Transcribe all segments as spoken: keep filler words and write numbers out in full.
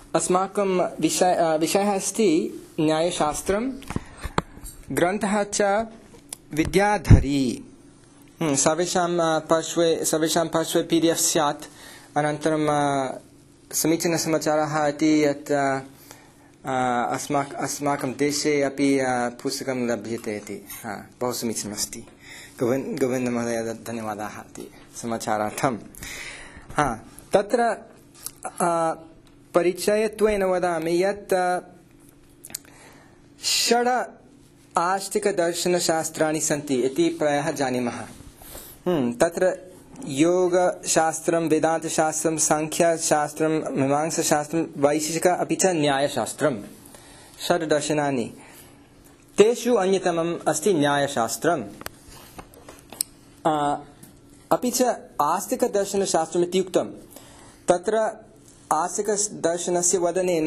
अस्माकं विषय विषयः अस्ति न्यायशास्त्रं, ग्रन्थः च विद्याधरी। सर्वेषां पार्श्वे सर्वेषां पार्श्वे पी डी एफ् स्यात्। अनन्तरं समीचीनसमाचारः इति यत् अस्माक अस्माकं देशे अपि पुस्तकं लभ्यते इति बहु समीचीनमस्ति। गोविन्द गोविन्दमहोदय धन्यवादाः इति समाचारार्थं। हा तत्र परिचयत्वेन वदामि यत् षड् आस्तिकदर्शनशास्त्राणि सन्ति इति प्रायः जानीमः। तत्र योगशास्त्रं, वेदान्तशास्त्रं, सांख्यशास्त्रं, मीमांसाशास्त्रं, वैशेषिक अपि च न्यायशास्त्रं, षड् दर्शनानि। तेषु अन्यतमम् अस्ति न्यायशास्त्रम्। अपि च आस्तिकदर्शनशास्त्रम् इति उक्तं। तत्र आस्तिकदर्शनस्य वदनेन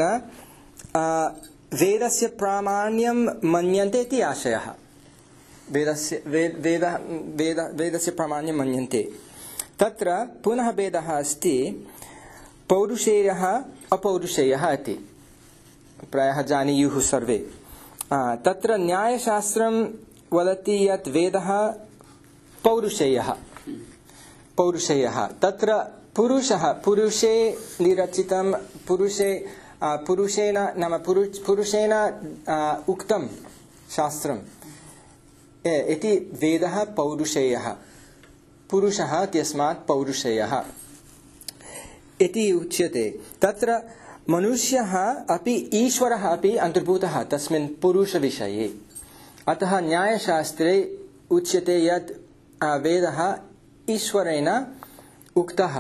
वेदस्य प्रामाण्यं मन्यन्ते इति आशयः। वेदस्य वेद वेद वेदस्य प्रामाण्यं मन्यन्ते। तत्र पुनः भेदः अस्ति पौरुषेयः अपौरुषेयः इति प्रायः जानीयुः सर्वे। तत्र न्यायशास्त्रं वदति यत् वेदः पौरुषेयः पौरुषेयः तत्र पुरुषः पुरुषे निरचितं पुरुषे पुरुषेण नाम पुरुषेण उक्तं शास्त्रम् इति वेदः पौरुषेयः, पुरुषः इत्यस्मात् पौरुषेयः इति उच्यते। तत्र मनुष्यः अपि ईश्वरः अपि अन्तर्भूतः तस्मिन् पुरुषविषये। अतः न्यायशास्त्रे उच्यते यत् वेदः ईश्वरेण उक्तः।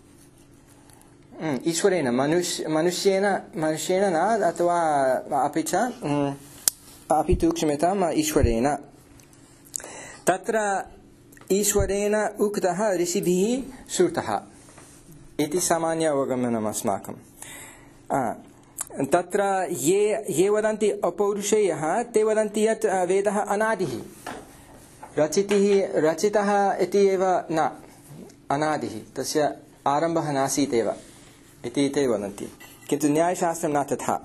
ईश्वरेण मनुष्य मनुष्येन मनुष्येन न अथवा अपि च अपि तु क्षम्यताम् ईश्वरेण। तत्र ईश्वरेण उक्तः ऋषिभिः श्रुतः इति सामान्य अवगमनम् अस्माकं। तत्र ये ये वदन्ति अपौरुषेयः ते वदन्ति यत् वेदः अनादिः, रचितिः रचितः इति एव न, अनादिः, तस्य आरम्भः नासीत् एव इति ते वदन्ति। किन्तु न्यायशास्त्रं न तथा।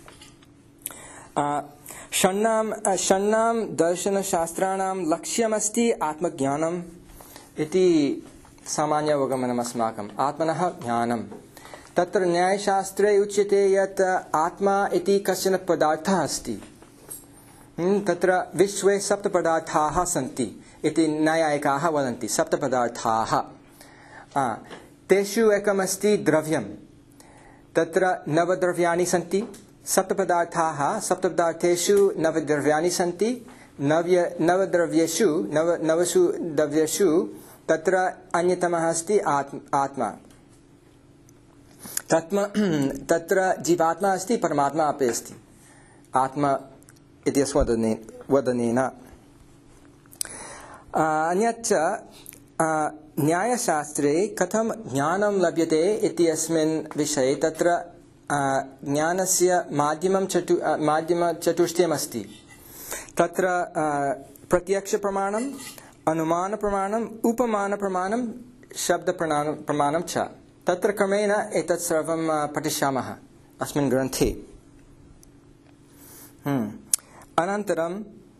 षण्णां षण्णां दर्शनशास्त्राणां लक्ष्यमस्ति आत्मज्ञानम् इति सामान्य अवगमनम् अस्माकम्। आत्मनः ज्ञानं। तत्र न्यायशास्त्रे उच्यते यत् आत्मा इति कश्चन पदार्थः अस्ति। तत्र विश्वे सप्तपदार्थाः सन्ति इति नैयायिकाः वदन्ति। सप्तपदार्थाः, तेषु एकमस्ति द्रव्यं। तत्र नवद्रव्याणि सन्ति। सप्तपदार्थाः, सप्तपदार्थेषु नवद्रव्याणि सन्ति। नव्य नवद्रव्येषु नव नवसु द्रव्येषु तत्र अन्यतमः अस्ति आत्मा। तत्म तत्र जीवात्मा अस्ति, परमात्मा अपि अस्ति। आत्मा इत्यस्य वदने वदनेन अन्यच्च न्यायशास्त्रे कथं ज्ञानं लभ्यते इत्यस्मिन् विषये तत्र ज्ञानस्य माध्यमं चतु माध्यमचतुष्टयमस्ति। तत्र प्रत्यक्षप्रमाणम्, अनुमानप्रमाणम्, उपमानप्रमाणं, शब्दप्रमाणं प्रमाणं च। तत्र क्रमेण एतत् सर्वं पठिष्यामः अस्मिन् ग्रन्थे। अनन्तरं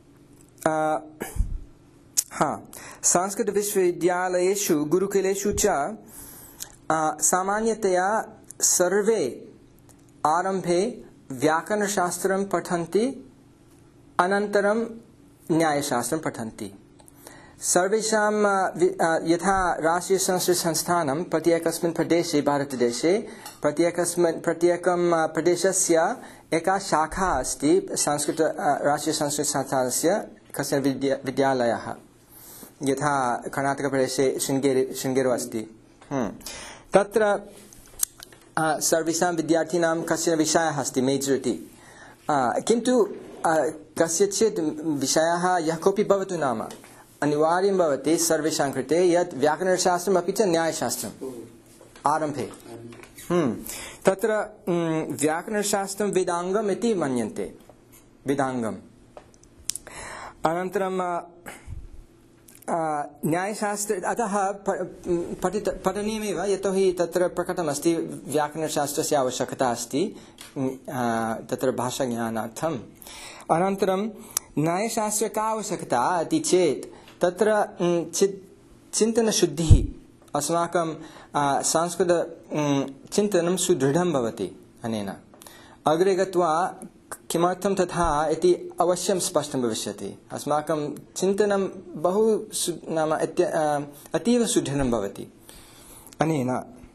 हा संस्कृतविश्वविद्यालयेषु गुरुकुलेषु च सामान्यतया सर्वे आरम्भे व्याकरणशास्त्रं पठन्ति, अनन्तरं न्यायशास्त्रं पठन्ति। सर्वेषां यथा राष्ट्रीयसंस्कृतसंस्थानं प्रत्येकस्मिन् प्रदेशे, भारतदेशे प्रत्येकस्मिन् प्रत्येकं प्रदेशस्य एका शाखा अस्ति संस्कृत राष्ट्रीयसंस्कृतसंस्थानस्य कश्चन विद्या विद्यालयः। यथा कर्णाटकप्रदेशे शृङ्गेरि शृङ्गेरौ अस्ति। तत्र सर्वेषां विद्यार्थिनां कश्चन विषयः अस्ति, मेजर् इति। किन्तु कस्यचित् विषयः यः कोऽपि भवतु नाम अनिवार्यं भवति सर्वेषां कृते यत् व्याकरणशास्त्रम् अपि च न्यायशास्त्रम् आरम्भे। तत्र व्याकरणशास्त्रं वेदाङ्गम् इति मन्यन्ते, वेदाङ्गम्। अनन्तरं न्यायशास्त्रे अतः पठित पठनीयमेव यतोहि तत्र प्रकटमस्ति व्याकरणशास्त्रस्य आवश्यकता अस्ति तत्र भाषाज्ञानार्थम्। अनन्तरं न्यायशास्त्रे का आवश्यकता इति चेत् तत्र चिन्तनशुद्धिः अस्माकं संस्कृत चिन्तनं सुदृढं भवति अनेन। अग्रे गत्वा किमर्थं तथा इति अवश्यं स्पष्टं भविष्यति। अस्माकं चिन्तनं बहु नाम अतीव सुदृढं भवति अनेन।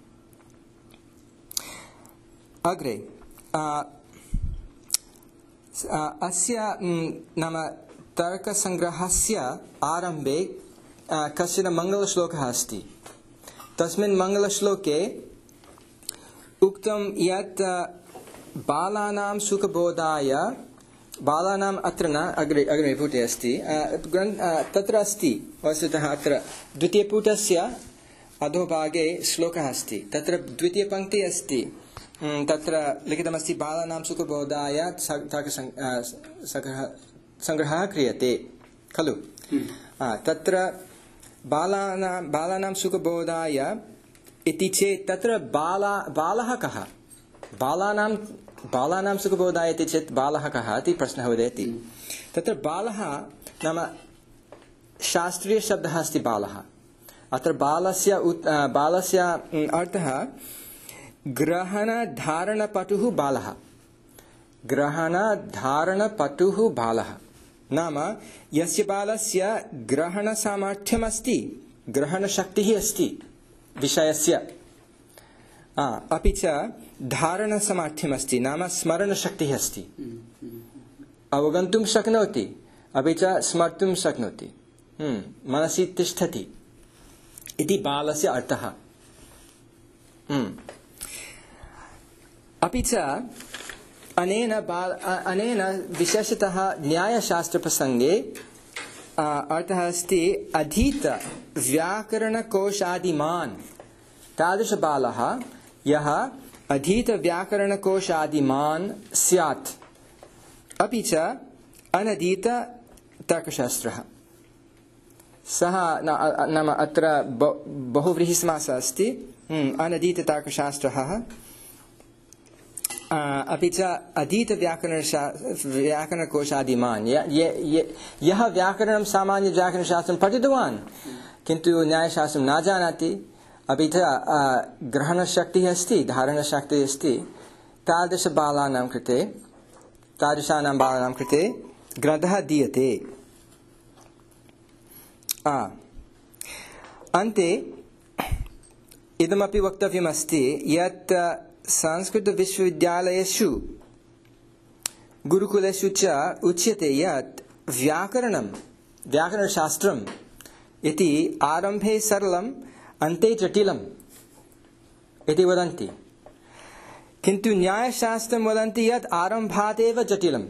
अग्रे अस्य नाम तर्कसङ्ग्रहस्य आरम्भे कश्चन मङ्गलश्लोकः अस्ति। तस्मिन् मङ्गलश्लोके उक्तं यत् बालानां सुखबोधाय, बालानाम् अत्र न अग्रे अग्रे पुटे अस्ति, तत्र अस्ति वस्तुतः अत्र द्वितीयपुटस्य अधोभागे श्लोकः अस्ति। तत्र द्वितीयपङ्क्तिः अस्ति, तत्र लिखितमस्ति बालानां सुखबोधाय संग्रहः क्रियते खलु। तत्र बालानां बालानां सुखबोधाय इति चेत् तत्र बाला बालः कः? बालानां बालानां सुखबोधाय इति चेत् बालः कः इति प्रश्नः उदेति। तत्र बालः नाम शास्त्रीयशब्दः अस्ति बालः। अत्र बालस्य बालस्य अर्थः ग्रहणधारणपटुः बालः। ग्रहणधारणपटुः बालः नाम यस्य बालस्य ग्रहणसामर्थ्यमस्ति, ग्रहणशक्तिः अस्ति विषयस्य, अपि च धारणसामर्थ्यमस्ति नाम स्मरणशक्तिः अस्ति, अवगन्तुं शक्नोति अपि च स्मर्तुं शक्नोति, मनसि तिष्ठति इति बालस्य अर्थः। अपि च अनेन बाल अनेन विशेषतः न्यायशास्त्रप्रसङ्गे अर्थः अस्ति अधीत व्याकरणकोशादिमान्। तादृशबालः यः अधीत व्याकरणकोशादिमान् स्यात्, अपि च अनधीत तर्कशास्त्रः, सः नाम अत्र बहुव्रीहिसमासः अस्ति, अनधीत तर्कशास्त्रः अपि च अधीत व्याकरण व्याकरणकोशादिमान्। यः व्याकरणं सामान्य व्याकरणशास्त्रं पठितवान् किन्तु न्यायशास्त्रं न जानाति, अपि च ग्रहणशक्तिः अस्ति, धारणशक्तिः अस्ति, तादृशबालानां कृते तादृशानां बालानां कृते ग्रन्थः दीयते। अन्ते इदमपि वक्तव्यमस्ति यत् संस्कृतविश्वविद्यालयेषु गुरुकुलेषु च उच्यते यत् व्याकरणं व्याकरणशास्त्रम् इति आरम्भे सरलम् अन्ते जटिलम् इति वदन्ति, किन्तु न्यायशास्त्रं वदन्ति यत् आरम्भात् एव जटिलम्।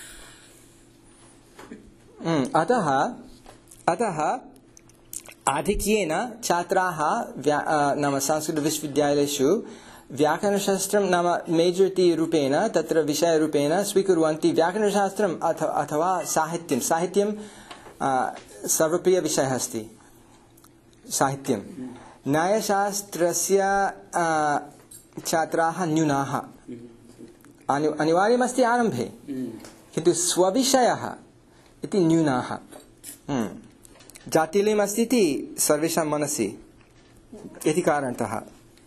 अतः अतः आधिक्येन छात्राः नाम संस्कृतविश्वविद्यालयेषु व्याकरणशास्त्रं नाम मेजर् इति रूपेण तत्र विषयरूपेण स्वीकुर्वन्ति व्याकरणशास्त्रम् अथ अथवा साहित्यं। साहित्यं सर्वप्रियविषयः अस्ति साहित्यं। न्यायशास्त्रस्य छात्राः न्यूनाः, अनि अनिवार्यमस्ति आरम्भे, किन्तु स्वविषयः इति न्यूनाः। जाटिल्यमस्ति इति सर्वेषां मनसि इति कारणतः।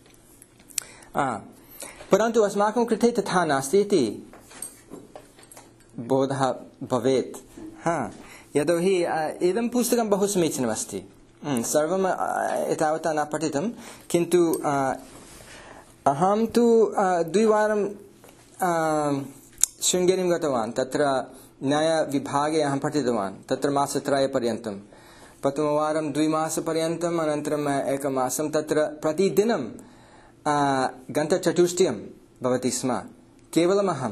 परन्तु अस्माकं कृते तथा नास्ति इति बोधः भवेत्। हा, यतोहि इदं पुस्तकं बहु समीचीनमस्ति, सर्वम् एतावता न पठितं, किन्तु अहं तु द्विवारं शृङ्गेरीं गतवान्। तत्र न्यायविभागे अहं पठितवान्, तत्र मासत्रयपर्यन्तं। प्रथमवारं द्विमासपर्यन्तम्, अनन्तरम् एकमासं। तत्र प्रतिदिनं गन्तचतुष्टयं भवति स्म, केवलमहं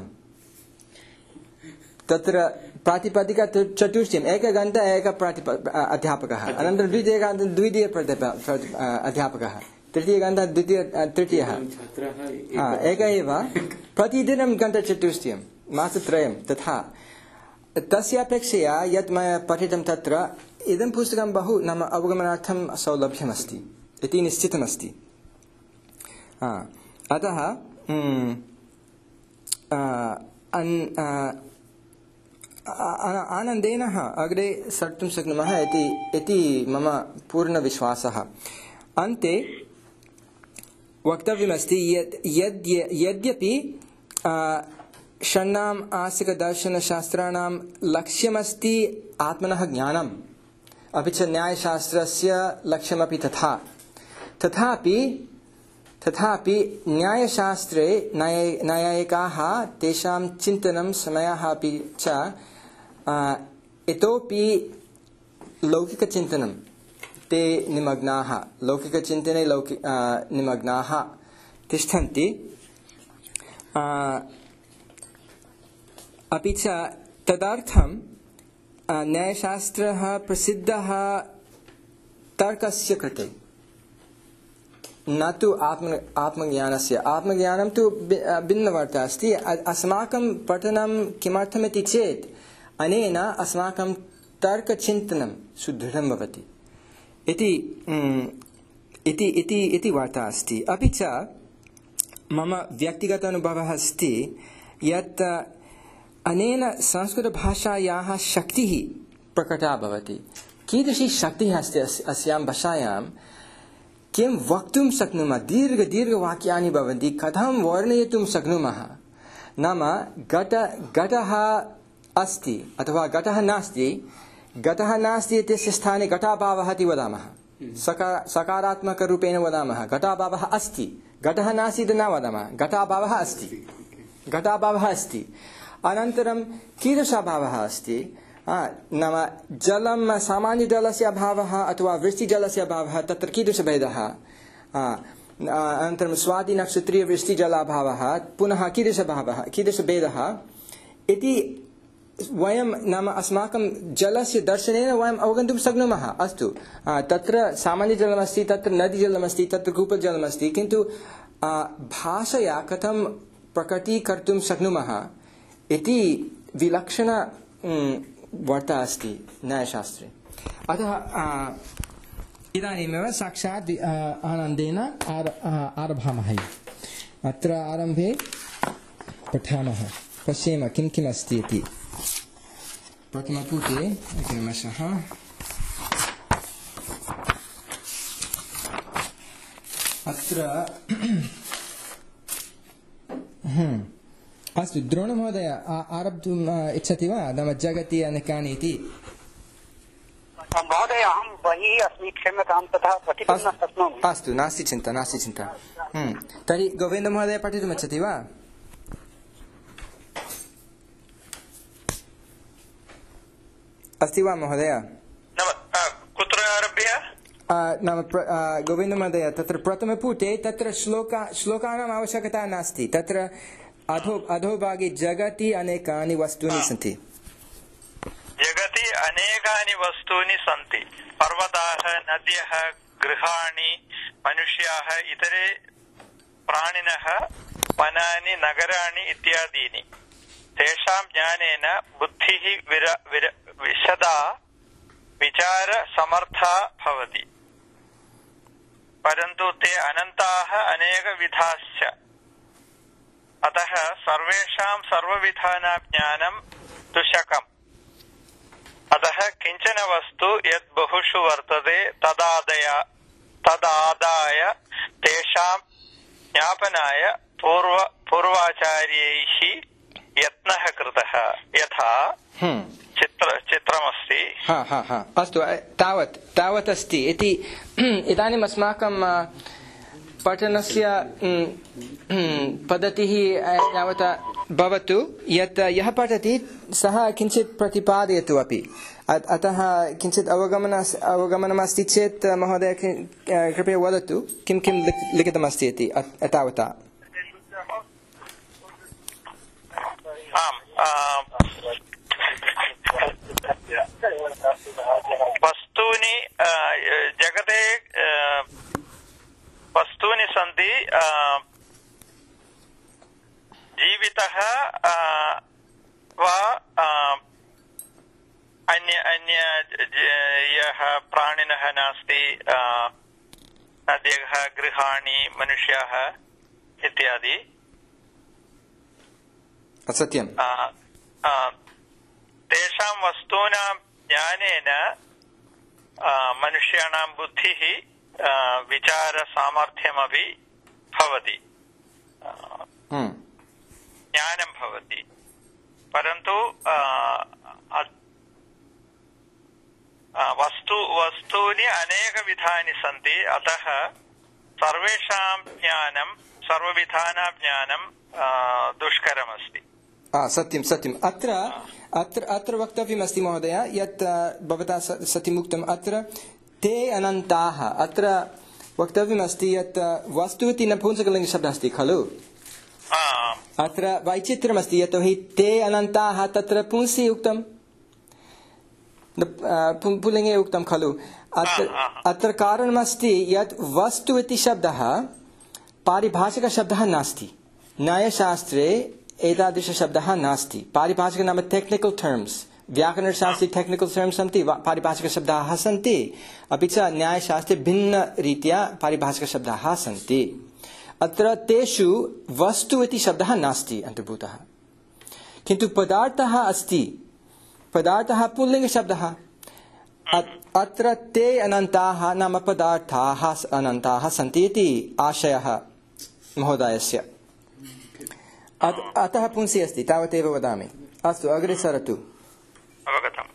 तत्र प्रातिपदिक चतुष्टयम् एकघण्टा एक प्रातिप अध्यापकः, अनन्तरं द्वितीयघण्टा द्वितीय अध्यापकः, तृतीयघण्टा द्वितीय तृतीयः, एक एव। प्रतिदिनं घण्टाचतुष्टयं मासत्रयं तथा। तस्य अपेक्षया यत् मया पठितं तत्र इदं पुस्तकं बहु नाम अवगमनार्थं सौलभ्यमस्ति इति निश्चितमस्ति। अतः आनन्देन अग्रे सर्तुं शक्नुमः इति इति मम पूर्णविश्वासः। अन्ते वक्तव्यमस्ति यत् यद् यद्यपि षण्णाम् आस्तिकदर्शनशास्त्राणां लक्ष्यमस्ति आत्मनः ज्ञानम्, अपि च न्यायशास्त्रस्य लक्ष्यमपि तथा तथापि तथापि न्यायशास्त्रे न्याय न्यायिकाः तेषां चिन्तनं समयः अपि च इतोपि लौकिकचिन्तनं ते निमग्नाः लौकिकचिन्तने लौकि निमग्नाः तिष्ठन्ति। अपि च तदर्थं न्यायशास्त्रः प्रसिद्धः तर्कस्य कृते, न तु आत्म आत्मज्ञानस्य। आत्मज्ञानं तु भिन्नवार्ता अस्ति। अस्माकं पठनं किमर्थमिति चेत् अनेन अस्माकं तर्कचिन्तनं सुदृढं भवति इति इति इति इति वार्ता अस्ति। अपि च मम व्यक्तिगत अनुभवः अस्ति यत् अनेन संस्कृतभाषायाः शक्तिः प्रकटा भवति। कीदृशी शक्तिः अस्ति अस्यां भाषायां, किं वक्तुं शक्नुमः, दीर्घ दीर्घवाक्यानि भवन्ति, कथं वर्णयितुं शक्नुमः। नाम घट घटः अस्ति अथवा घटः नास्ति, घटः नास्ति इत्यस्य स्थाने घटाभावः इति वदामः, सकार सकारात्मकरूपेण वदामः। घटाभावः अस्ति, घटः नास्ति इति न वदामः, घटाभावः अस्ति, घटाभावः अस्ति। अनन्तरं कीदृशभावः अस्ति, नाम जलं सामान्यजलस्य अभावः अथवा वृष्टिजलस्य अभावः, तत्र कीदृशभेदः। अनन्तरं स्वादिनक्षत्रीयवृष्टिजलाभावः पुनः कीदृशभावः, कीदृशभेदः इति वयं नाम अस्माकं जलस्य दर्शनेन वयम् अवगन्तुं शक्नुमः। अस्तु, तत्र सामान्यजलमस्ति, तत्र नदीजलमस्ति, तत्र कूपजलमस्ति, किन्तु भाषया कथं प्रकटीकर्तुं शक्नुमः इति विलक्षण वार्ता अस्ति न्यायशास्त्रे। अतः इदानीमेव साक्षात् आनन्देन आरभामः। अत्र आरम्भे पठामः, पश्येम किं किम् अस्ति इति। प्रथमपुटे क्रमशः अत्र अस्तु, द्रोणमहोदय आरब्धुम् इच्छति वा? नाम जगति अनेकानि इति। महोदय, अहं बहिः अस्मि, क्षम्यतां, तथा पठितुं न शक्नोमि। अस्तु, नास्ति चिन्ता, नास्ति चिन्ता। तर्हि गोविन्दमहोदय पठितुम् इच्छति वा? अस्ति वा महोदय? कुत्र आरभ्य? नाम गोविन्दमहोदय, तत्र प्रथमपुटे तत्र श्लोका श्लोकानाम् आवश्यकता नास्ति। तत्र अधो अधोभागे जगति अनेकानि वस्तूनि सन्ति। जगति अनेकानि वस्तूनि सन्ति। पर्वताः, नद्यः, गृहाणि, मनुष्याः, इतरे प्राणिनः, वनानि, नगराणि इत्यादीनि। तेषां ज्ञानेन बुद्धिः विर विर विशदा विचारसमर्था भवति। परन्तु ते अनन्ताः अनेकविधाश्च। अतः सर्वेषां सर्वविधानां ज्ञानं दुःशकम्। अतः किञ्चन वस्तु यत् बहुषु वर्तते तदादय तदादाय तेषां ज्ञापनाय पूर्व पूर्वाचार्यैः यत्नः कृतः। यथा चित्र चित्रमस्ति। हा हा हा अस्तु, तावत् तावत् अस्ति इति। इदानीम् अस्माकं पठनस्य पद्धतिः यावत् भवतु यत् यः पठति सः किञ्चित् प्रतिपादयतु अपि। अतः किञ्चित् अवगमन अवगमनमस्ति चेत् महोदय कृपया वदतु किं किं लिखितमस्ति इति तावता। वस्तूनि जगते वस्तूनि सन्ति। जीवितः वा अन्य अन्य यः प्राणिनः नास्ति नद्यः गृहाणि मनुष्याः इत्यादि सत्यं तेषां वस्तूनां ज्ञानेन मनुष्याणां बुद्धिः विचारसामर्थ्यमपि भवति ज्ञानं भवति परन्तु वस्तु वस्तूनि अनेकविधानि सन्ति अतः सर्वेषां ज्ञानं सर्वविधानां ज्ञानं दुष्करमस्ति सत्यं सत्यम् अत्र अत्र अत्र वक्तव्यमस्ति महोदय यत् भवता सत्यमुक्तम् अत्र ते अनन्ताः अत्र वक्तव्यमस्ति यत् वस्तु इति नपुंसकलिङ्गशब्दः अस्ति खलु अत्र वैचित्र्यमस्ति यतोहि ते अनन्ताः तत्र पुंसि उक्तं पुल्लिङ्गे उक्तं खलु अत्र अत्र कारणमस्ति यत् वस्तु इति शब्दः पारिभाषिकशब्दः नास्ति न्यायशास्त्रे एतादृशशब्दः नास्ति पारिभाषिक नाम टेक्निकल टर्म्स् व्याकरणशास्त्रे टेक्निकल टर्म्स् सन्ति पारिभाषिकशब्दाः सन्ति अपि च न्यायशास्त्रे भिन्नरीत्या पारिभाषिकशब्दाः सन्ति अत्र तेषु वस्तु इति शब्दः नास्ति अन्तर्भूतः किन्तु पदार्थः अस्ति पदार्थः पुल्लिङ्गशब्दः अत्र ते अनन्ताः नाम पदार्थाः अनन्ताः सन्ति इति आशयः महोदयस्य अतः पुंसि अस्ति तावदेव वदामि अस्तु अग्रे सरतु अवगतम्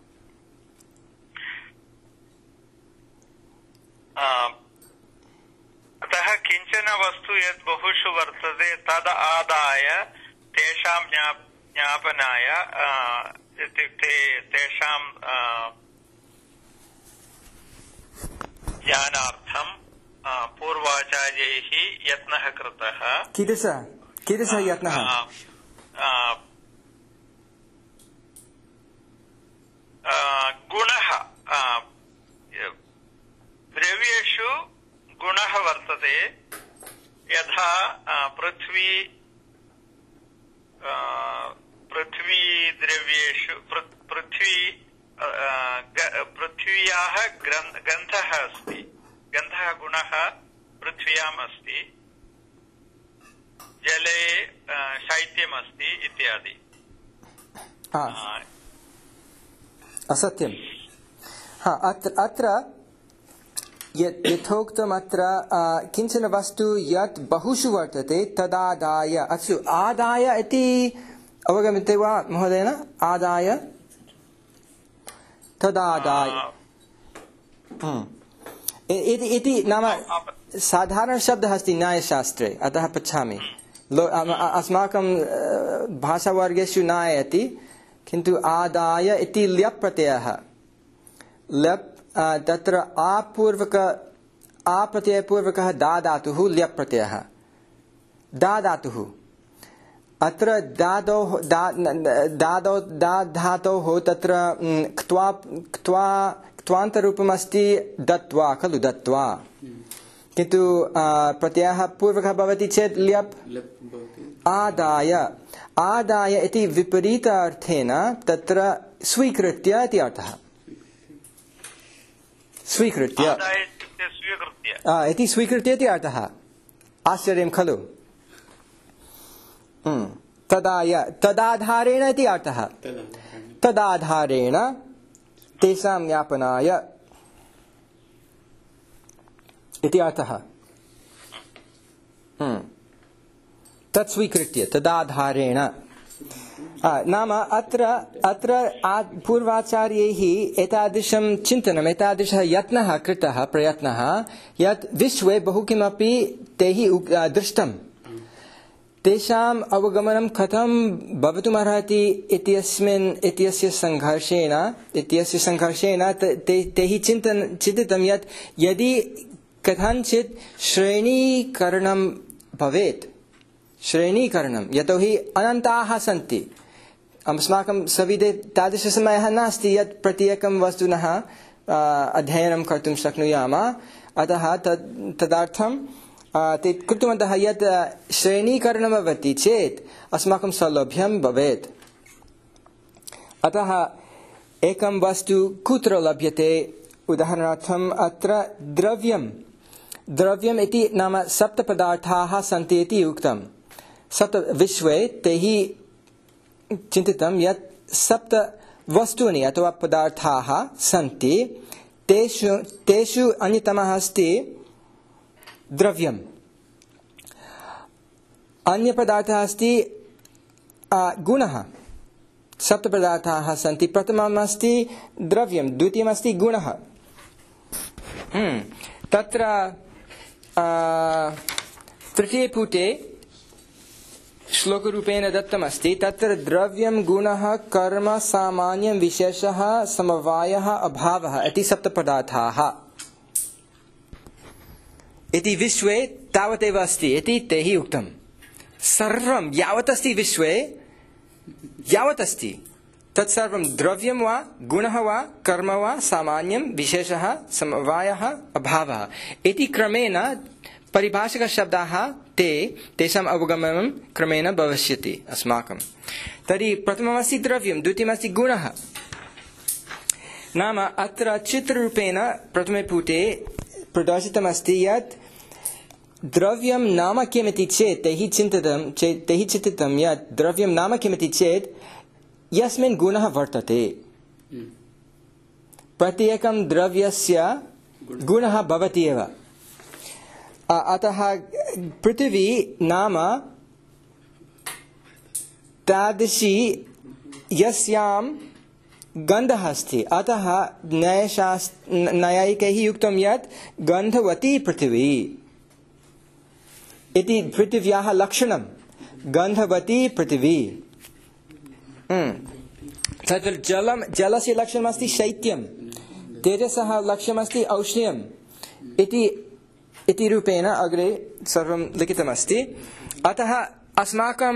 अतः किञ्चन वस्तु यत् बहुषु वर्तते तद् आदाय तेषां ज्ञापनाय इत्युक्ते तेषां ज्ञानार्थं पूर्वाचार्यैः यत्नः कृतः कीदृश कीदृशः यत्नः गुणः द्रव्येषु गुणः वर्तते यथा पृथ्वी पृथ्वी द्रव्येषु पृथ्वी पृथ्व्याः गन्धः अस्ति गन्धः गुणः पृथ्व्याम् अस्ति जले शैत्यमस्ति इत्यादि असत्यं हा अत्र अत्र यथोक्तम् अत्र किञ्चन वस्तु यत् बहुषु वर्तते तदादाय अस्तु आदाय इति अवगम्यते वा महोदयेन आदाय तदादाय इति नाम साधारणशब्दः अस्ति न्यायशास्त्रे अतः पृच्छामि अस्माकं भाषावर्गेषु नायति किन्तु आदाय इति ल्यप् प्रत्ययः ल्यप् तत्र आपूर्वक आप्रत्ययपूर्वकः दा धातुः ल्यप् प्रत्ययः दा धातुः अत्र दादोः दादौ दा धातोः तत्र क्त्वा क्त्वा क्त्वान्तरूपमस्ति दत्वा खलु दत्वा किन्तु प्रत्ययः पूर्वकः भवति चेत् ल्यप् आदाय आदाय इति विपरीत अर्थेन तत्र स्वीकृत्य इति अर्थः स्वीकृत्य इति स्वीकृत्य इति अर्थः आश्चर्यं खलु तदाय तदाधारेण इति अर्थः तदाधारेण तेषां ज्ञापनाय इति अर्थः तत् स्वीकृत्य तदाधारेण नाम अत्र अत्र पूर्वाचार्यैः एतादृशं चिन्तनम् एतादृशः यत्नः कृतः प्रयत्नः यत् विश्वे बहु किमपि तैः दृष्टम् तेषाम् अवगमनं कथं भवितुमर्हति इत्यस्मिन् इत्यस्य सङ्घर्षेण इत्यस्य सङ्घर्षेण तैः चिन्तन चिन्तितं यत् यदि कथञ्चित् श्रेणीकरणं भवेत् श्रेणीकरणं यतोहि अनन्ताः सन्ति अस्माकं सविधे तादृशसमयः नास्ति यत् प्रत्येकं वस्तुनः अध्ययनं कर्तुं शक्नुयामः अतः तद् तदर्थं ते कृतवन्तः यत् श्रेणीकरणं भवति चेत् अस्माकं सौलभ्यं भवेत् अतः एकं वस्तु कुत्र लभ्यते उदाहरणार्थम् अत्र द्रव्यं द्रव्यम् इति नाम सप्तपदार्थाः सन्ति इति उक्तं सप्त विश्वे तैः चिन्तितं यत् सप्त वस्तूनि अथवा पदार्थाः सन्ति तेषु तेषु अन्यतमः अस्ति द्रव्यम् अन्यपदार्थः अस्ति गुणः सप्तपदार्थाः सन्ति प्रथमम् अस्ति द्रव्यं द्वितीयमस्ति गुणः तत्र तृतीयपुटे श्लोकरूपेण दत्तमस्ति तत्र द्रव्यं गुणः कर्म सामान्यं विशेषः समवायः अभावः इति सप्तपदार्थाः इति विश्वे तावदेव अस्ति इति तैः उक्तं सर्वं यावत् अस्ति विश्वे यावत् अस्ति तत्सर्वं द्रव्यं वा गुणः वा कर्म वा सामान्यं विशेषः समवायः अभावः इति क्रमेण परिभाषिकशब्दाः ते तेषाम् अवगमनं क्रमेण भविष्यति अस्माकं तर्हि प्रथममस्ति द्रव्यं द्वितीयमस्ति गुणः नाम अत्र चित्ररूपेण प्रथमे पुटे प्रदर्शितमस्ति यत् द्रव्यं नाम किमिति चेत् तैः चिन्तितं चेत् तैः चिन्तितं यत् द्रव्यं नाम किमिति चेत् यस्मिन् गुणः वर्तते प्रत्येकं द्रव्यस्य गुणः भवति एव अतः पृथिवी नाम तादृशी यस्यां गन्धः अस्ति अतः न्यायशास्त्र न्यायिकैः युक्तं यत् गन्धवती पृथिवी इति पृथिव्याः लक्षणं गन्धवती पृथिवी तत्र जलं जलस्य लक्षणमस्ति शैत्यं तेजसः लक्ष्यमस्ति औष्ण्यम् इति इति रूपेण अग्रे सर्वं लिखितमस्ति अतः अस्माकं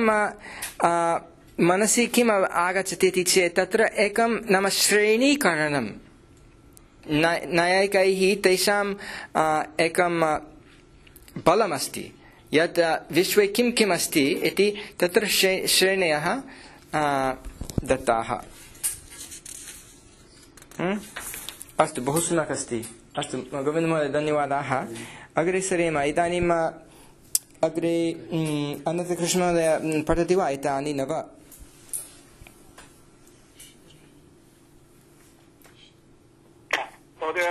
मनसि किम् आगच्छति इति चेत् तत्र एकं नाम श्रेणीकरणं न्यायिकैः तेषां एकं बलमस्ति यत् विश्वे किं किम् अस्ति इति तत्र श्रेणयः दत्ताः अस्तु बहु सम्यक् अस्ति अस्तु गोविन्दमहोदय धन्यवादाः अग्रे सरेम इदानीम् अग्रे अनन्तकृष्णमहोदय पठति वा एतानि नव महोदय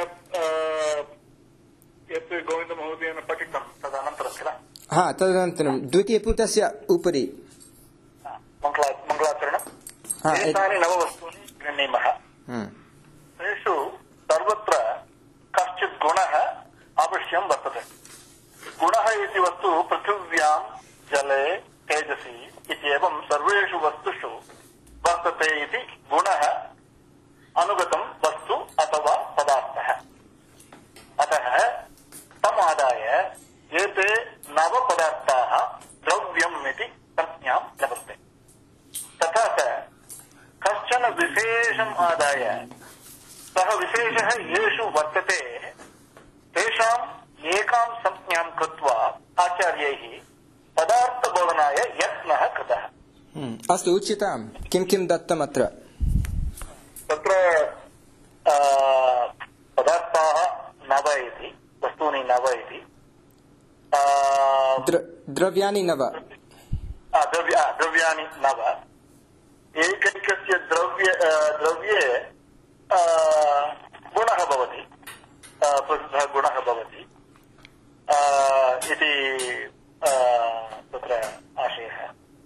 यत् गोविन्दमहोदयेन पठितं तदनन्तरं किल हा तदनन्तरं द्वितीयपुटस्य उपरि मङ्गलाचरणम् एतानि नववस्तूनि गृह्णीमः तेषु सर्वत्र कश्चित् गुणः अवश्यं वर्तते गुणः इति वस्तु पृथिव्यां जले तेजसि इत्येवं सर्वेषु वस्तुषु वर्तते इति गुणः अनुगतं वस्तु अथवा पदार्थः अतः तमादाय एते नवपदार्थाः द्रव्यम् इति संज्ञां लभन्ते तथा च कश्चन विशेषम् आदाय सः विशेषः येषु वर्तते तेषाम् एकां संज्ञां कृत्वा आचार्यैः पदार्थबोधनाय यत्नः कृतः अस्तु उच्यतां किं किं दत्तम् अत्र तत्र पदार्थाः नव इति वस्तूनि नव इति द्रव्याणि नव द्रव्याणि नव एकैकस्य द्रव्य द्रव्ये गुणः भवति प्रसिद्धः गुणः भवति इति तत्र आशयः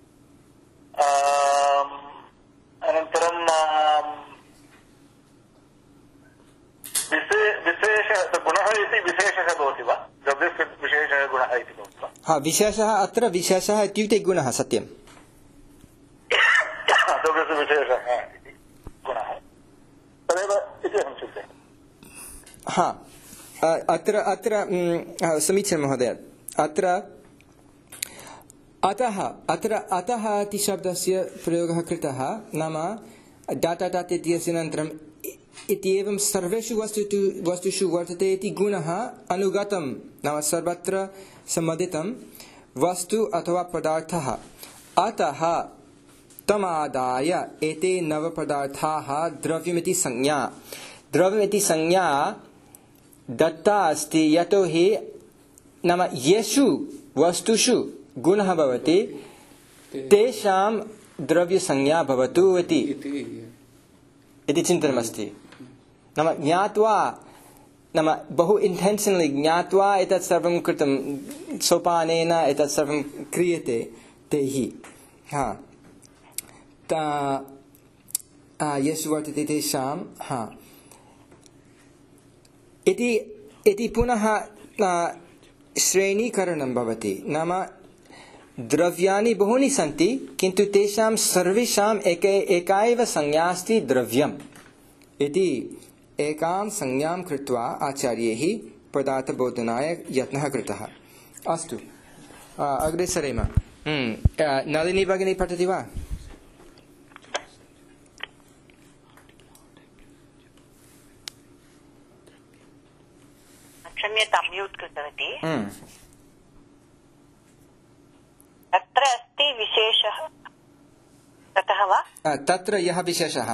अनन्तरं विशेषः गुणः इति विशेषः भवति वा द्रव्यस्य विशेषः गुणः इति भवति वा हा विशेषः अत्र विशेषः इत्युक्ते गुणः सत्यं द्रव्यस्य विशेषः इति गुणः तदेव इति अहं चिन्तयामि हा अत्र अत्र समीचीनं महोदय अत्र अतः अत्र अतः इति शब्दस्य प्रयोगः कृतः नाम डाटा डाट इत्यस्य अनन्तरम् इत्येवं सर्वेषु वस्तुषु वस्तुषु वर्तते इति गुणः अनुगतं नाम सर्वत्र सम्बन्धितं वस्तु अथवा पदार्थः अतः तमादाय एते नवपदार्थाः द्रव्यमिति संज्ञा द्रव्यमिति संज्ञा दत्ता अस्ति यतोहि नाम येषु वस्तुषु गुणः भवति तेषां द्रव्यसंज्ञा भवतु इति इति चिन्तनमस्ति। नाम ज्ञात्वा नाम बहु इन्टेन्शनलि ज्ञात्वा एतत् सर्वं कृतं सोपानेन एतत् सर्वं क्रियते तैः हा ता येषु वर्तते तेषां हा इति इति पुनः श्रेणीकरणं भवति। नाम द्रव्याणि बहूनि सन्ति किन्तु तेषां सर्वेषाम् एक एका एव संज्ञा अस्ति द्रव्यम् इति एकां संज्ञां कृत्वा आचार्यैः पदार्थबोधनाय यत्नः कृतः। अस्तु अग्रे सरेम। नलिनी भगिनी पठति वा? क्षम्यतां म्यूट् कृतवती। तत्र अस्ति विशेषः ततः वा? तत्र यः विशेषः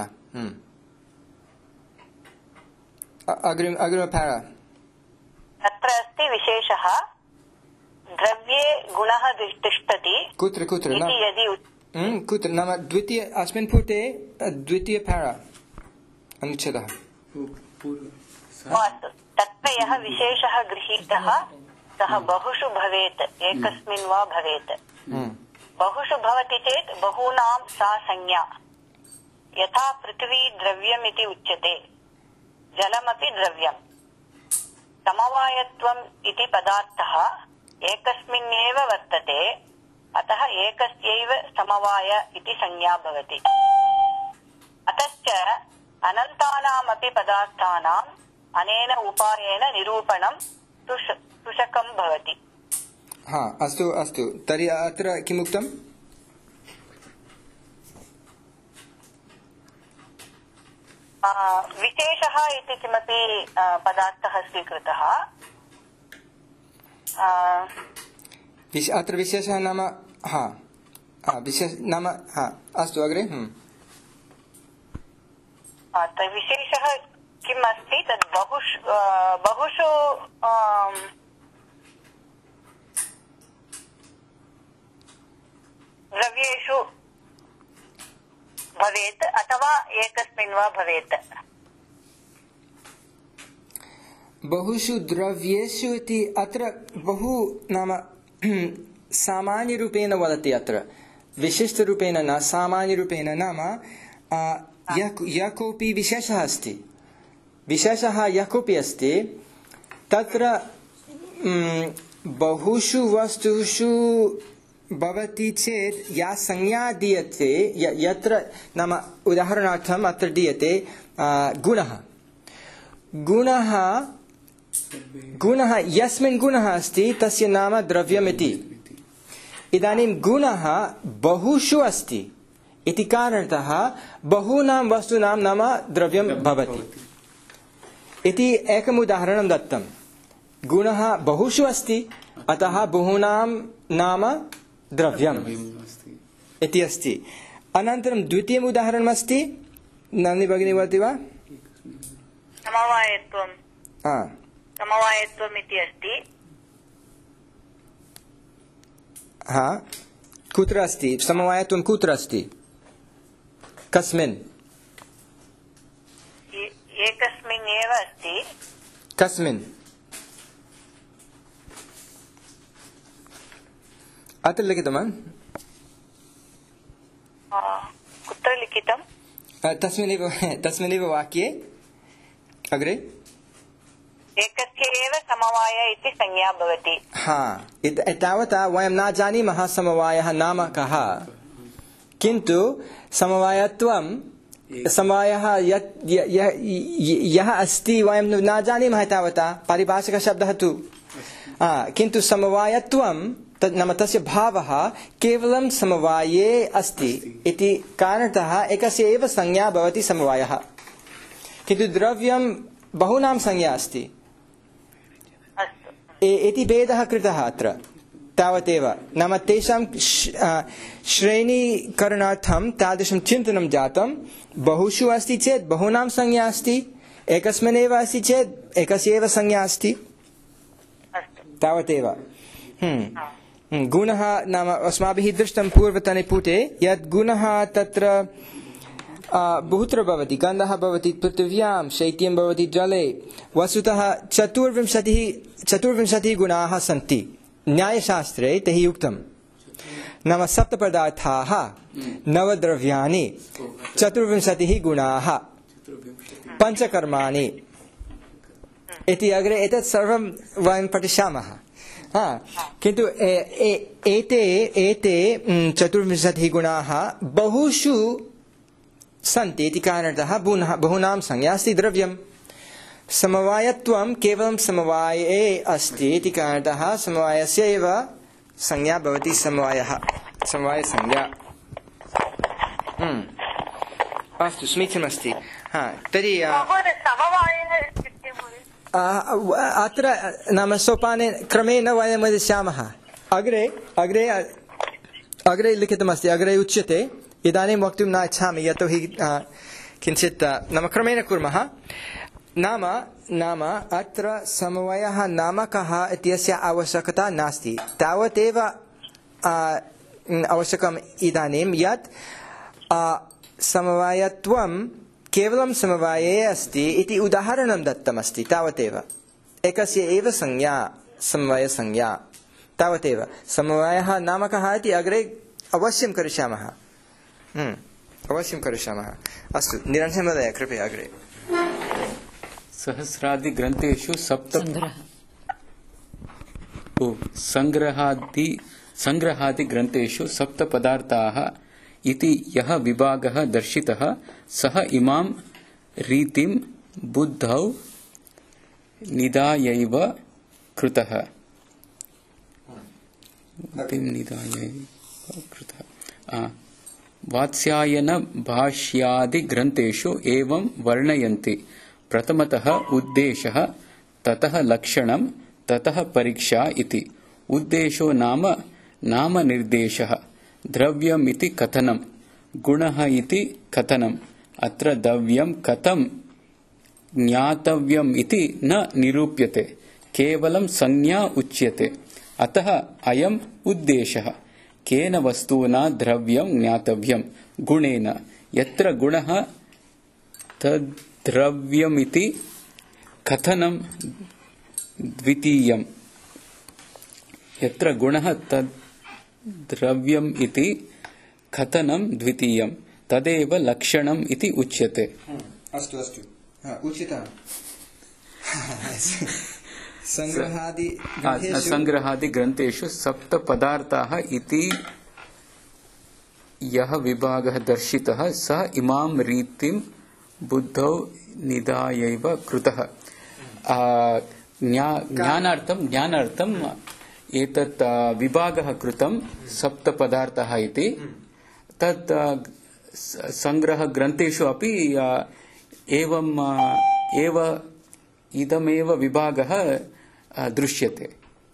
अग्रिम अग्रिम पैरा। तत्र अस्ति विशेषः द्रव्ये गुणः तिष्ठति कुत्र कुत्र इति यदि कुत्र नाम द्वितीय अस्मिन् पुटे द्वितीय पैरा अनुच्छेदः। अस्तु तत्र यः विशेषः गृहीतः सः बहुषु भवेत् एकस्मिन् वा भवेत्। बहुषु भवति चेत् बहूनां सा संज्ञा। यथा पृथिवी द्रव्यमिति उच्यते जलमपि द्रव्यम्। समवायत्वम् इति पदार्थः एकस्मिन्नेव वर्तते अतः एकस्यैव समवाय इति संज्ञा भवति। अतश्च अनन्तानामपि पदार्थानाम् अनेन उपायेन निरूपणं सुशकं भवति। हा अस्तु अस्तु तर्हि अत्र किम् उक्तम्? विशेषः इति किमपि पदार्थः स्वीकृतः। अत्र विशेषः नाम हा विशेष नाम हा अस्तु अग्रे। विशेषः किम् अस्ति तद् बहुषु बहुषु द्रव्येषु भवेत् अथवा एकस्मिन् वा भवेत्। बहुषु द्रव्येषु इति अत्र बहु नाम सामान्यरूपेण वदति। अत्र विशिष्टरूपेण न सामान्यरूपेण नाम यः कोऽपि विशेषः अस्ति विशेषः यः कोऽपि अस्ति तत्र बहुषु वस्तुषु भवति चेत् या संज्ञा दीयते यत्र नाम उदाहरणार्थम् अत्र दीयते गुणः गुणः गुणः यस्मिन् गुणः अस्ति तस्य नाम द्रव्यमिति। इदानीं गुणः बहुषु अस्ति इति कारणतः बहूनां वस्तूनां नाम द्रव्यं भवति इति एकम् उदाहरणं दत्तं। गुणः बहुषु अस्ति अतः बहूनां नाम द्रव्यम् इति अस्ति। अनन्तरं द्वितीयम् उदाहरणम् अस्ति। नलिनी भगिनी वदति वा? समवायत्वं समवायत्वम् इति अस्ति। हा कुत्र अस्ति समवायत्वं? कुत्र अस्ति? कस्मिन्? एकस्मिन् एव अस्ति। कस्मिन्? अत्र लिखितवान्। कुत्र लिखितं? तस्मिन्नेव तस्मिन्नेव वाक्ये अग्रे एकस्य एव समवाय इति संज्ञा भवति। हा एतावता वयं न जानीमः समवायः नाम कः किन्तु समवायत्वं समवायः यः अस्ति वयं न जानीमः तावता पारिभाषिकशब्दः तु किन्तु समवायत्वं नाम तस्य भावः केवलं समवाये अस्ति इति कारणतः एकस्य एव संज्ञा भवति समवायः। किन्तु द्रव्यं बहूनां संज्ञा अस्ति इति भेदः कृतः अत्र। तावदेव नाम तेषां श्रेणीकरणार्थं तादृशं चिन्तनं जातं बहुषु अस्ति चेत् बहूनां संज्ञा अस्ति एकस्मिन्नेव अस्ति चेत् एकस्य एव संज्ञा अस्ति तावदेव गुणः नाम अस्माभिः दृष्टं पूर्वतने पुटे यत् गुणः तत्र बहुत्र भवति गन्धः भवति पृथिव्यां शैत्यं भवति जले वस्तुतः चतुर्विंशतिः चतुर्विंशतिः गुणाः सन्ति न्यायशास्त्रे तैः उक्तं नाम सप्तपदार्थाः नवद्रव्याणि चतुर्विंशतिः गुणाः पञ्चकर्माणि इति अग्रे एतत् सर्वं वयं पठिष्यामः हा किन्तु एते एते चतुर्विंशतिः गुणाः बहुषु सन्ति इति कारणतः बहूनां संज्ञा अस्ति द्रव्यं समवायत्वं केवलं समवाये अस्ति इति कारणतः समवायस्य एव संज्ञा भवति समवायः समवायसंज्ञा अस्तु समीचीनमस्ति हा तर्हि अत्र नाम सोपाने क्रमेण वयं वदिष्यामः अग्रे अग्रे अग्रे लिखितमस्ति अग्रे उच्यते इदानीं वक्तुं न इच्छामि यतोहि किञ्चित् नाम क्रमेण कुर्मः नाम नाम अत्र समवायः नाम कः इत्यस्य आवश्यकता नास्ति तावदेव आवश्यकम् इदानीं यत् समवायत्वं केवलं समवाये अस्ति इति उदाहरणं दत्तमस्ति तावदेव एकस्य एव संज्ञा समवायसंज्ञा तावदेव समवायः नाम कः इति अग्रे अवश्यं करिष्यामः अवश्यं करिष्यामः अस्तु निरञ्जन महोदय कृपया अग्रे सहस्रादि ग्रन्थेषु सप्त संग्रहादि संग्रहादि ग्रन्थेषु सप्त पदार्थाः इति यः विभागः दर्शितः सः इमां रीतिं बुद्धौ निधायैव कृतः निधायैव कृतः वात्स्यायन भाष्यादि ग्रन्थेषु एवं वर्णयन्ति प्रथमतः उद्देशः ततः लक्षणं ततः परीक्षा इति उद्देशो नाम नाम निर्देशः द्रव्यम् इति कथनं गुणः इति कथनम् अत्र द्रव्यं कथं ज्ञातव्यम् इति न निरूप्यते केवलं संज्ञा उच्यते अतः अयम् उद्देशः केन वस्तुना द्रव्यं ज्ञातव्यं गुणेन यत्र गुणः तद् द्रव्यमिति कथनं द्वितीयं यत्र गुणः तद् द्रव्यम् इति कथनं द्वितीयं तदेव लक्षणम् इति उच्यते अस्तु अस्तु उचितः संग्रहादि संग्रहादि ग्रन्थेषु सप्त पदार्थाः इति यः विभागः दर्शितः सः इमां रीतिं बुद्धौ निधायैव कृतः ज्ञानार्थं ज्ञानार्थं एतत् विभागः कृतं सप्त पदार्थाः इति तत् संग्रहग्रन्थेषु अपि एवं एव इदमेव विभागः दृश्यते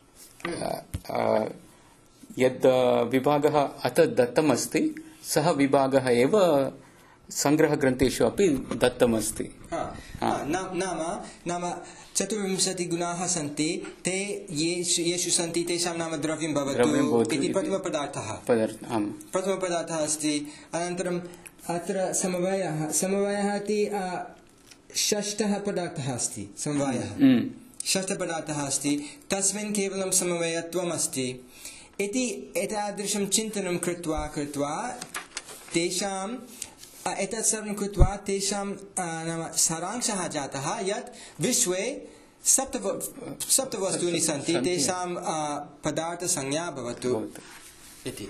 यद् विभागः अथ दत्तमस्ति सः विभागः एव संग्रहग्रन्थेषु अपि दत्तमस्ति नाम नाम चतुर्विंशति गुणाः सन्ति ते येषु येषु सन्ति तेषां नाम द्रव्यं भवतु इति प्रथमपदार्थः प्रथमपदार्थः अस्ति अनन्तरम् अत्र समवायः समवायः इति षष्ठः पदार्थः अस्ति समवायः षष्ठपदार्थः अस्ति तस्मिन् केवलं समवायत्वम् अस्ति इति एतादृशं चिन्तनं कृत्वा कृत्वा तेषां एतत् सर्वं कृत्वा तेषां नाम सारांशः जातः यत् विश्वे सप्त सप्तवस्तूनि सन्ति तेषां पदार्थसंज्ञा भवतु इति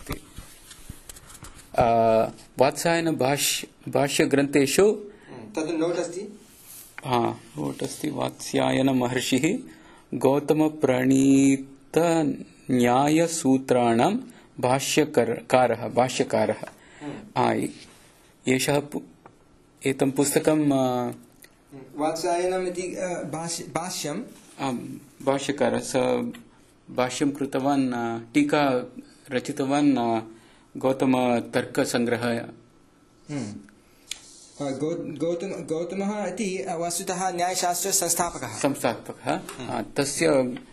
वात्सायन भाष्य भाष्यग्रन्थेषु तद् नोट् अस्ति हा नोट् अस्ति वात्स्यायन महर्षिः गौतमप्रणीत न्यायसूत्राणां भाष्यकारः भाष्यकारः एषः एतं पुस्तकं वात्सायनम् इति भाष्यं भाष्यकारः स भाष्यं कृतवान् टीका रचितवान् गौतमतर्कसङ्ग्रहः गौतम गौतमः इति वस्तुतः न्यायशास्त्रसंस्थापकः संस्थापकः तस्य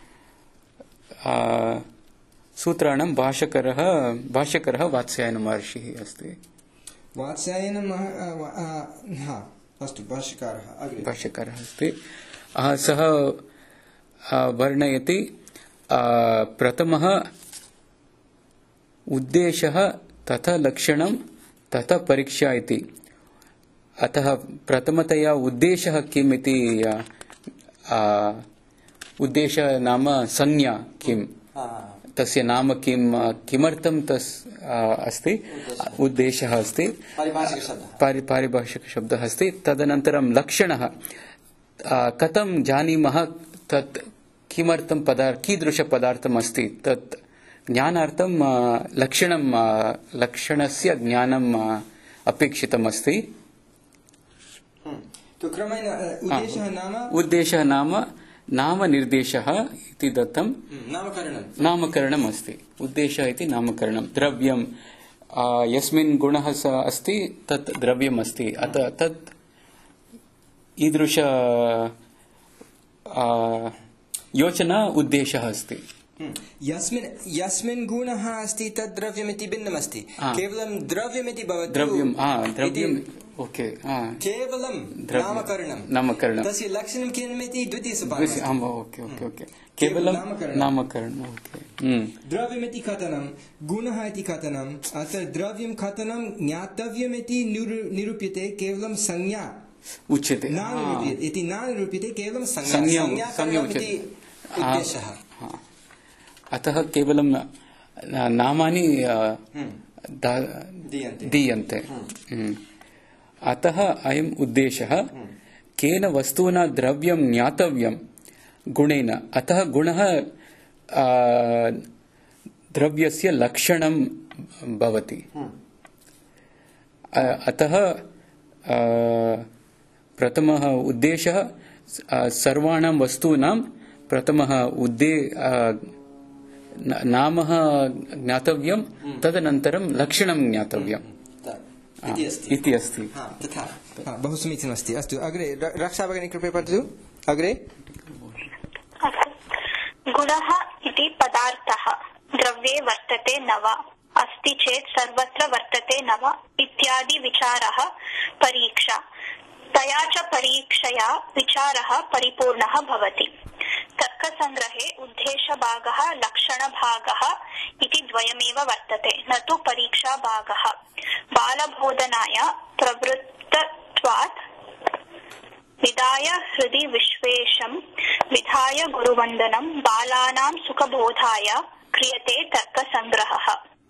सूत्राणां भाष्यकारः भाष्यकारः वात्स्यायनमहर्षिः अस्ति वात्स्यायनः हा अस्तु भाष्यकारः भाष्यकारः अस्ति सः वर्णयति प्रथमः उद्देशः तथा लक्षणं तथा परीक्षा इति अतः प्रथमतया उद्देशः किम् इति उद्देशः नाम संज्ञा किम् तस्य नाम किं किमर्थं तस् अस्ति उद्देशः अस्ति पारिभाषिकशब्दः अस्ति तदनन्तरं लक्षणः कथं जानीमः तत् किमर्थं पदार्थ कीदृशपदार्थम् अस्ति तत् ज्ञानार्थं लक्षणं लक्षणस्य ज्ञानम् अपेक्षितम् अस्ति उद्देशः नाम नामनिर्देशः इति दत्तं नामकरणम् अस्ति उद्देशः इति नामकरणं द्रव्यं यस्मिन् गुणः अस्ति तत् द्रव्यम् अस्ति अतः तत् ईदृश योजना उद्देशः अस्ति यस्मिन् यस्मिन् गुणः अस्ति तद् द्रव्यमिति भिन्नमस्ति केवलं द्रव्यमिति भवति द्रव्यं द्रव्यम् ओके केवलं नामकरणं नामकरणं तस्य लक्षणं किमिति द्वितीयसोपानम् ओके ओके ओके केवलं नामकरणम् ओके द्रव्यमिति कथनं गुणः इति कथनम् अत्र द्रव्यं कथनं ज्ञातव्यमिति निरूप्यते केवलं संज्ञा उच्यते न इति न निरूप्यते केवलं संज्ञा उद्देशः अतः केवलं नामानि दीयन्ते अतः अयम् उद्देशः केन वस्तुना द्रव्यं ज्ञातव्यं गुणेन अतः गुणः द्रव्यस्य लक्षणं भवति अतः प्रथमः उद्देशः सर्वाणां वस्तूनां प्रथमः उद्दे नाम ज्ञातव्यं तदनन्तरं लक्षणं ज्ञातव्यम् इति अस्ति बहु समीचीनमस्ति अस्तु अग्रे रक्षा भगिनी कृपया पठतु अग्रे गुणः इति पदार्थः द्रव्ये वर्तते न वा अस्ति चेत् सर्वत्र वर्तते न वा इत्यादि विचारः परीक्षा तया च परीक्षया विचारः परिपूर्णः भवति तर्कसङ्ग्रहे उद्देशभागः लक्षणभागः इति द्वयमेव वर्तते न तु परीक्षाभागः बालबोधनाय प्रवृत्तत्वात् विधाय हृदि विश्वेशं विधाय गुरुवन्दनं बालानां सुखबोधाय क्रियते तर्कसङ्ग्रहः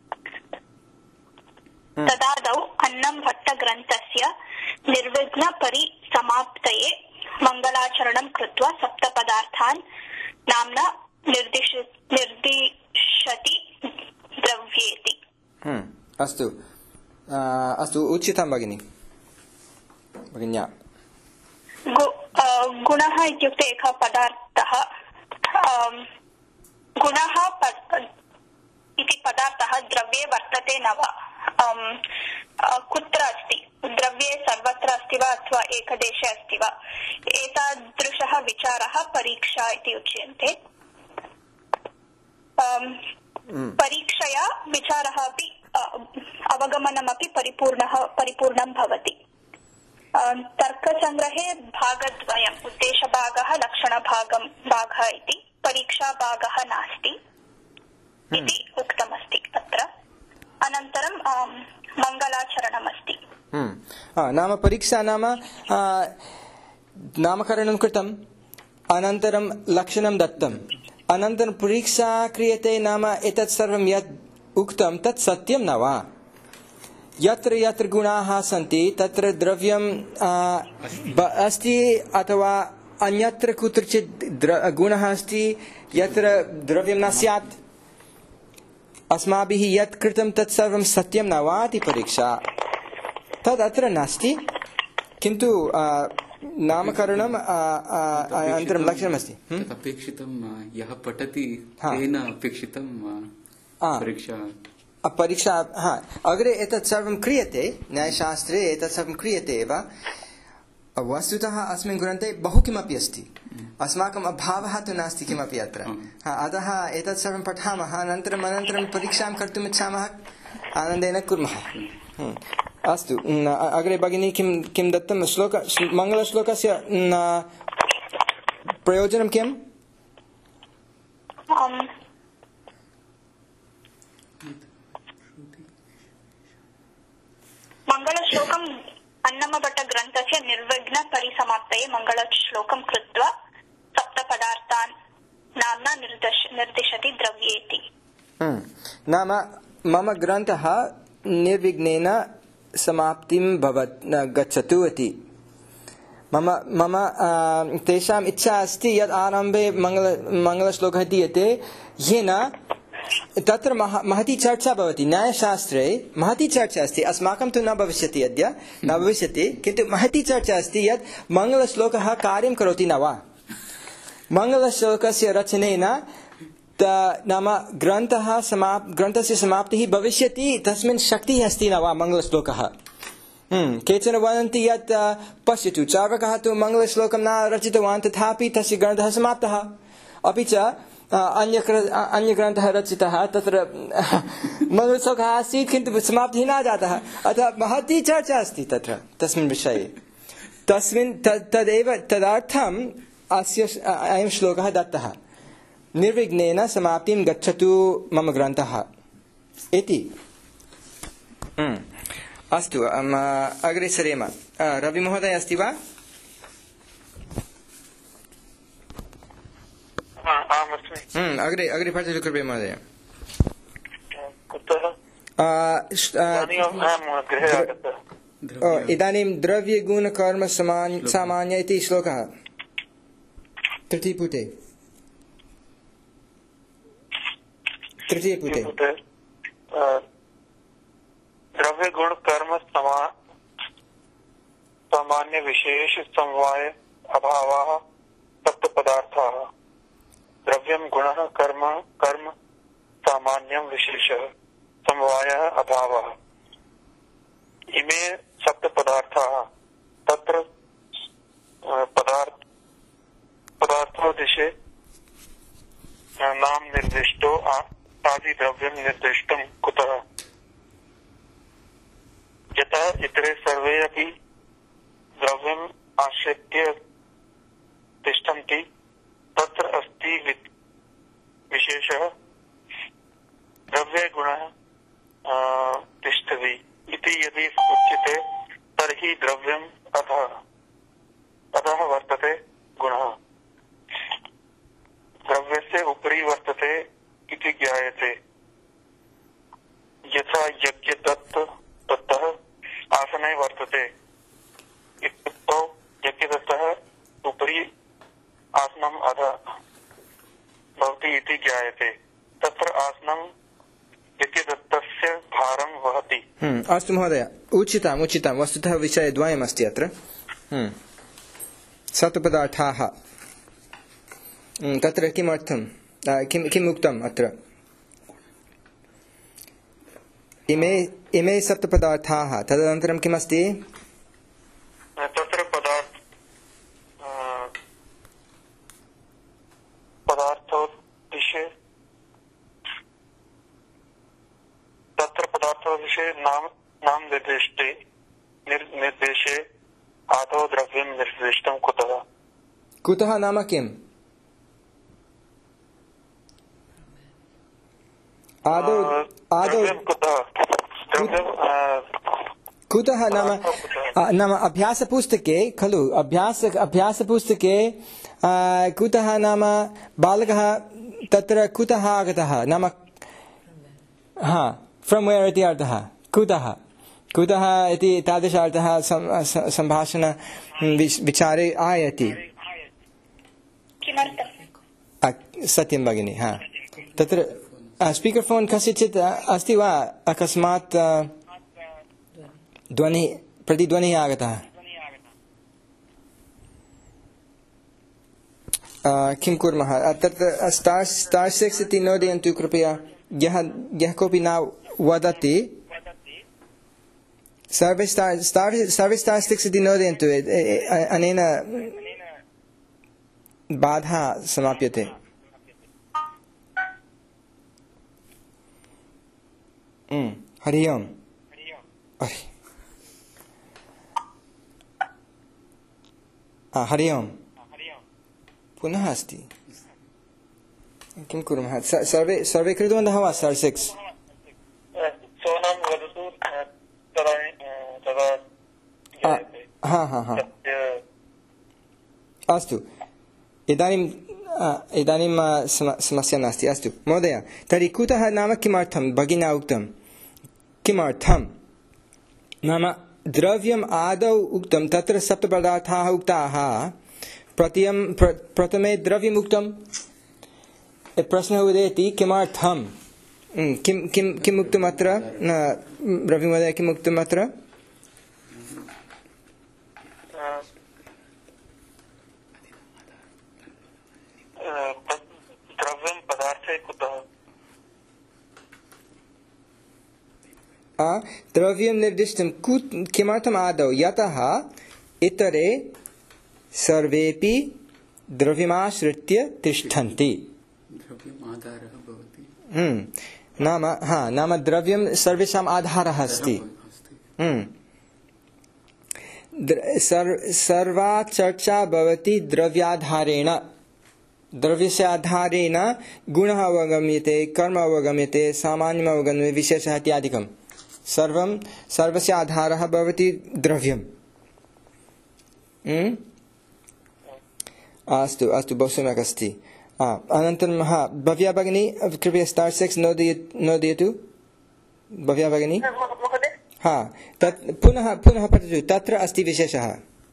तदादौ अन्नंभट्टग्रन्थस्य निर्विघ्नपरिसमाप्तये मंगलाचरणं कृत्वा सप्तपदार्थान् नाम्ना निर्दिशति द्रव्येति अस्तु अस्तु उच्यतां भगिनी भगिन्या गुणः इत्युक्ते एकः पदार्थः गुणः इति पदार्थः द्रव्ये वर्तते न वा कुत्र अस्ति द्रव्ये सर्वत्र अस्ति वा अथवा एकदेशे अस्ति वा एतादृशः विचारः परीक्षा इति उच्यन्ते परीक्षया विचारः अपि अवगमनमपि परिपूर्णः परिपूर्णं भवति तर्कसङ्ग्रहे भागद्वयम् उद्देशभागः लक्षणभागं भागः इति परीक्षाभागः नास्ति इति उक्तमस्ति अत्र अनन्तरं मङ्गलाचरणमस्ति नाम परीक्षा नाम नामकरणं कृतम् अनन्तरं लक्षणं दत्तम् अनन्तरं परीक्षा क्रियते नाम एतत् सर्वं यत् उक्तं तत् सत्यं न वा यत्र यत्र गुणाः सन्ति तत्र द्रव्यं अस्ति अथवा अन्यत्र कुत्रचित् गुणः अस्ति यत्र द्रव्यं न स्यात् अस्माभिः यत् कृतं तत् सर्वं सत्यं न वा इति परीक्षा तदत्र नास्ति किन्तु नामकरणम् अनन्तरं लक्षणमस्ति। अपेक्षितं यः पठति तेन अपेक्षितं परीक्षा परीक्षा हा अग्रे एतत् सर्वं क्रियते न्यायशास्त्रे एतत् सर्वं क्रियते एव। वस्तुतः अस्मिन् ग्रन्थे बहु किमपि अस्ति, अस्माकम् अभावः तु नास्ति किमपि अत्र। अतः एतत् सर्वं पठामः, अनन्तरम् अनन्तरं परीक्षां कर्तुम् इच्छामः, आनन्देन कुर्मः। अस्तु, अग्रे भगिनी किं किं दत्तं श्लोक मङ्गलश्लोकस्य प्रयोजनं किम्? मङ्गलश्लोकम् अन्नमभट्टग्रन्थस्य निर्विघ्न परिसमाप्तये मङ्गलश्लोकं कृत्वा सप्तपदार्थान् नाम्ना निर्दिशति द्रव्येति। नाम मम ग्रन्थः निर्विघ्नेन समाप्तिं भवत् गच्छतु इति मम मम तेषाम् इच्छा अस्ति यत् आरम्भे मङ्गल मङ्गलश्लोकः दीयते येन तत्र मह महती चर्चा भवति। न्यायशास्त्रे महती चर्चा अस्ति, अस्माकं तु न भविष्यति, अद्य न भविष्यति, किन्तु महती चर्चा अस्ति यत् मङ्गलश्लोकः कार्यं करोति न वा। मङ्गलश्लोकस्य रचनेन नाम ग्रन्थः समाप् ग्रन्थस्य समाप्तिः भविष्यति, तस्मिन् शक्तिः अस्ति न वा मङ्गलश्लोकः। केचन वदन्ति यत् पश्यतु चार्वकः तु मङ्गलश्लोकं न रचितवान्, तथापि तस्य ग्रन्थः समाप्तः। अपि च अन्य अन्यग्रन्थः रचितः, तत्र मङ्गलश्लोकः आसीत् किन्तु समाप्तिः न जातः। अतः महती चर्चा अस्ति तत्र तस्मिन् विषये। तस्मिन् तदेव तदर्थम् अस्य अयं श्लोकः दत्तः, निर्विघ्नेन समाप्तिं गच्छतु मम ग्रन्थः इति। अस्तु, अग्रे सरेम। रविमहोदय अस्ति वा? अग्रे अग्रे पठतु कृपया महोदय। इदानीं द्रव्यगुणकर्म सामान्य इति श्लोकः तृतीयपुटे तृतीयपुटे द्रव्य गुण कर्म सामान्य विशेष समवाय अभावः सप्त पदार्थाः। द्रव्यं गुणः कर्म कर्म सामान्यं विशेषः समवायः अभावः। इमे सप्त पदार्थाः तत्र पदार्थ पदार्थो दिशे नाम निर्दिष्टो आदि द्रव्यं निर्दिष्टं कुतः? यथा इतरे सर्वे अपि द्रव्यम् आश्रित्य तिष्ठन्ति, तत्र अस्ति विशेषः द्रव्ये गुणः तिष्ठति इति यदि उच्यते तर्हि द्रव्यम् अधः अधः वर्तते गुणः, द्रव्यस्य उपरि वर्तते इति ज्ञायते। यथा यज्ञदत्त दत्तः आसने वर्तते इत्युक्तौ यज्ञदत्तः उपरि आसनम् अधः भवति इति ज्ञायते। तत्र आसनं यज्ञदत्तस्य भारं वहति। अस्तु महोदय, उचितम् उचितं। वस्तुतः विषयद्वयमस्ति अत्र। सप्तपदार्थाः तत्र किमर्थं किं किम् उक्तम् अत्र? इमे इमे सप्तपदार्थाः, तदनन्तरं किमस्ति? तत्र पदार्थ पदार्थोद्देशे तत्र पदार्थोद्देशे नाम नाम निर्दिष्टे निर्देशे आदौ द्रव्यं निर्दिष्टं कुतः? कुतः नाम किम्? आदौ आदौ कुतः नाम नाम अभ्यासपुस्तके खलु अभ्यास अभ्यासपुस्तके कुतः नाम बालकः तत्र कुतः आगतः नाम हा फ्रम् वेर् इति अर्थः। कुतः कुतः इति तादृश अर्थः सम्भाषण विचारे आयाति। सत्यं भगिनि। हा तत्र स्पीकर् फोन् कस्यचित् अस्ति वा? अकस्मात् ध्वनिः प्रतिध्वनिः आगतः। किं कुर्मः तत्र स्टार् स्टार् सिक्स् इति नोदयन्तु कृपया यः यः कोऽपि न वदति सर्वे स्टार् स्टार् सर्वे स्टार् सिक्स् इति नोदयन्तु अनेन बाधा समाप्यते हरि ओम् हरि ओम् पुनः अस्ति किं कुर्मः सर्वे सर्वे कृतवन्तः वा स्टार् सिक्स् हा हा हा अस्तु इदानीं इदानीं समस्या नास्ति अस्तु महोदय तर्हि कुतः नाम किमर्थं भगिना उक्तं किमर्थं नाम द्रव्यम् आदौ उक्तं तत्र सप्तपदार्थाः उक्ताः प्रत्ययं प्रथमे द्रव्यम् उक्तं प्रश्नः उदेति किमर्थं किं किं किम् उक्तम् अत्र रवि महोदय किम् उक्तम् अत्र द्रव्यं पदार्थे कुतः द्रव्यं निर्दिष्टं किमर्थम् आदौ यतः इतरे सर्वेपि द्रव्यमाश्रित्य तिष्ठन्ति नाम हा नाम द्रव्यं सर्वेषाम् आधारः अस्ति सर्वा चर्चा भवति द्रव्याधारेण द्रव्यस्य आधारेण गुणः अवगम्यते कर्म अवगम्यते सामान्यम् अवगम्यते विशेषः इत्यादिकं सर्वं सर्वस्य आधारः भवति द्रव्यम् अस्तु अस्तु बहु सम्यक् अस्ति अनन्तरं हा भव्या भगिनी कृपया स्टार् सिक्स् नोदयतु भव्या भगिनी हा तत् पुनः पुनः पठतु तत्र अस्ति विशेषः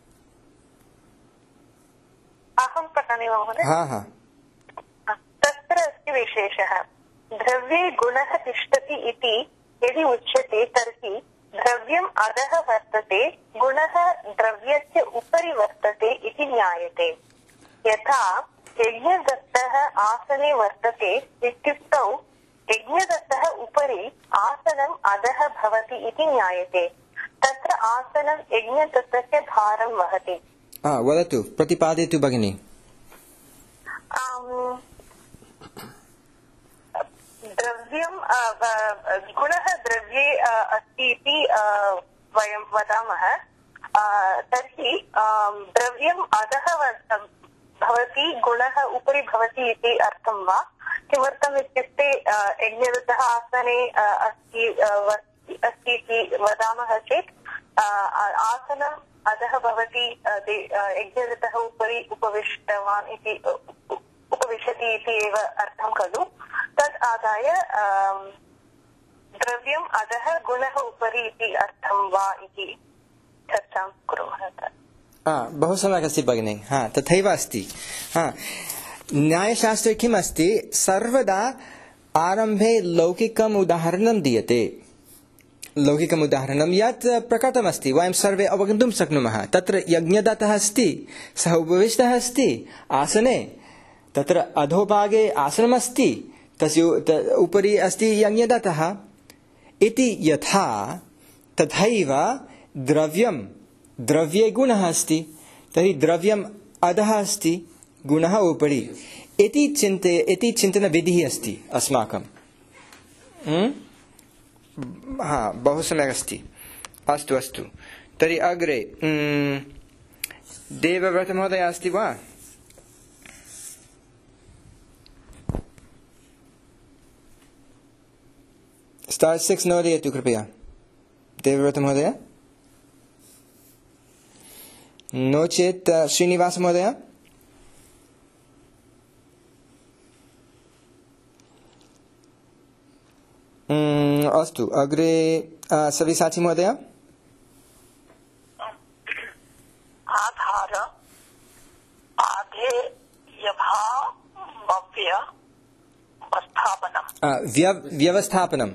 अहं पठामि महोदय हा हा तत्र अस्ति विशेषः द्रव्ये गुणः तिष्ठति इति यदि उच्यते तर्हि द्रव्यम् अधः वर्तते गुणः द्रव्यस्य उपरि वर्तते इति ज्ञायते यथा यज्ञदत्तः आसने वर्तते इत्युक्तौ यज्ञदत्तः उपरि आसनम् अधः भवति इति ज्ञायते तत्र आसनं यज्ञदत्तस्य भारं वहति वदतु प्रतिपादयतु भगिनी द्रव्यं गुणः द्रव्ये अस्ति इति वयं वदामः तर्हि द्रव्यम् अधः भवति गुणः उपरि भवति इति अर्थं वा किमर्थम् इत्युक्ते यज्ञदत्तः आसने अस्ति अस्ति इति वदामः चेत् आसनम् अधः भवति यज्ञदत्तः उपरि उपविष्टवान् इति उपविशति इति एव अर्थं खलु तद् आदाय द्रव्यम् अधः गुणः उपरि इति अर्थं वा इति चर्चां कुर्मः बहु सम्यक् अस्ति भगिनी हा तथैव अस्ति हा न्यायशास्त्रे किम् अस्ति सर्वदा आरम्भे लौकिकम् उदाहरणं दीयते लौकिकम् उदाहरणं यत् प्रकटमस्ति वयं सर्वे अवगन्तुं शक्नुमः तत्र यज्ञदत्तः अस्ति सः उपविष्टः अस्ति आसने तत्र अधोभागे आसनमस्ति तस्य उपरि अस्ति यज्ञदत्तः इति यथा तथैव द्रव्यं द्रव्ये गुणः अस्ति तर्हि द्रव्यम् अधः अस्ति गुणः उपरि इति चिन्ते इति चिन्तनविधिः अस्ति अस्माकं हा बहु सम्यक् अस्ति अस्तु अस्तु तर्हि अग्रे देवव्रत महोदय अस्ति वा स्टार् सिक्स् नोदयतु कृपया देवव्रत महोदय नो चेत् श्रीनिवास महोदय अस्तु अग्रे सव्यसाची महोदय आधार आधे यभाव्य व्यवस्थापनम् व्यवस्थापनम्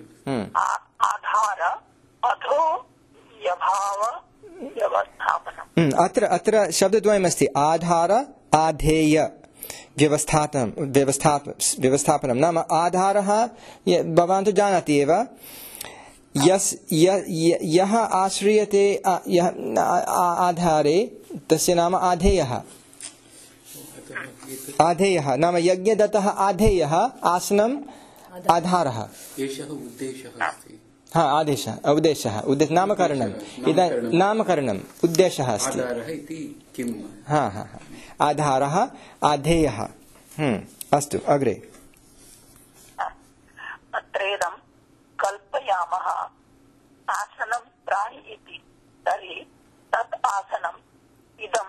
व्यवस्थापनम् आधार अधो यभाव व्यवस्थापनम् अत्र अत्र शब्दद्वयमस्ति आधार आधेय व्यवस्थापनं व्यवस्थाप व्यवस्थापनं नाम आधारः भवान् तु जानाति एव यस् यः आश्रियते यः आधारे तस्य नाम आधेयः आधेयः नाम यज्ञदत्तः आधेयः आसनम् आधारः एषः उद्देशः अस्ति हा आदेशः उद्देशः उद्देश नामकरणम् इदानीं नामकरणम् उद्देशः अस्ति आधारः इति किम् हा हा आधारः आधेयः अस्तु अग्रे अत्रेदं कल्पयामः आसनं प्राणि इति तर्हि तत् आसनम् इदं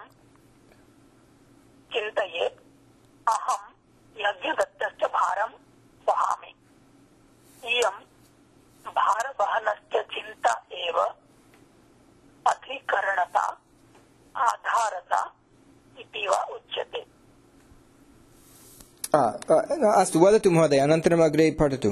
चिन्तयेत् अहं यज्ञदत्तस्य भारं वहामि इयं भारवहनस्य चिन्ता एव अधिकरणता आधारता इति वा उच्यते। अस्तु वदतु महोदय अनन्तरम् अग्रे पठतु।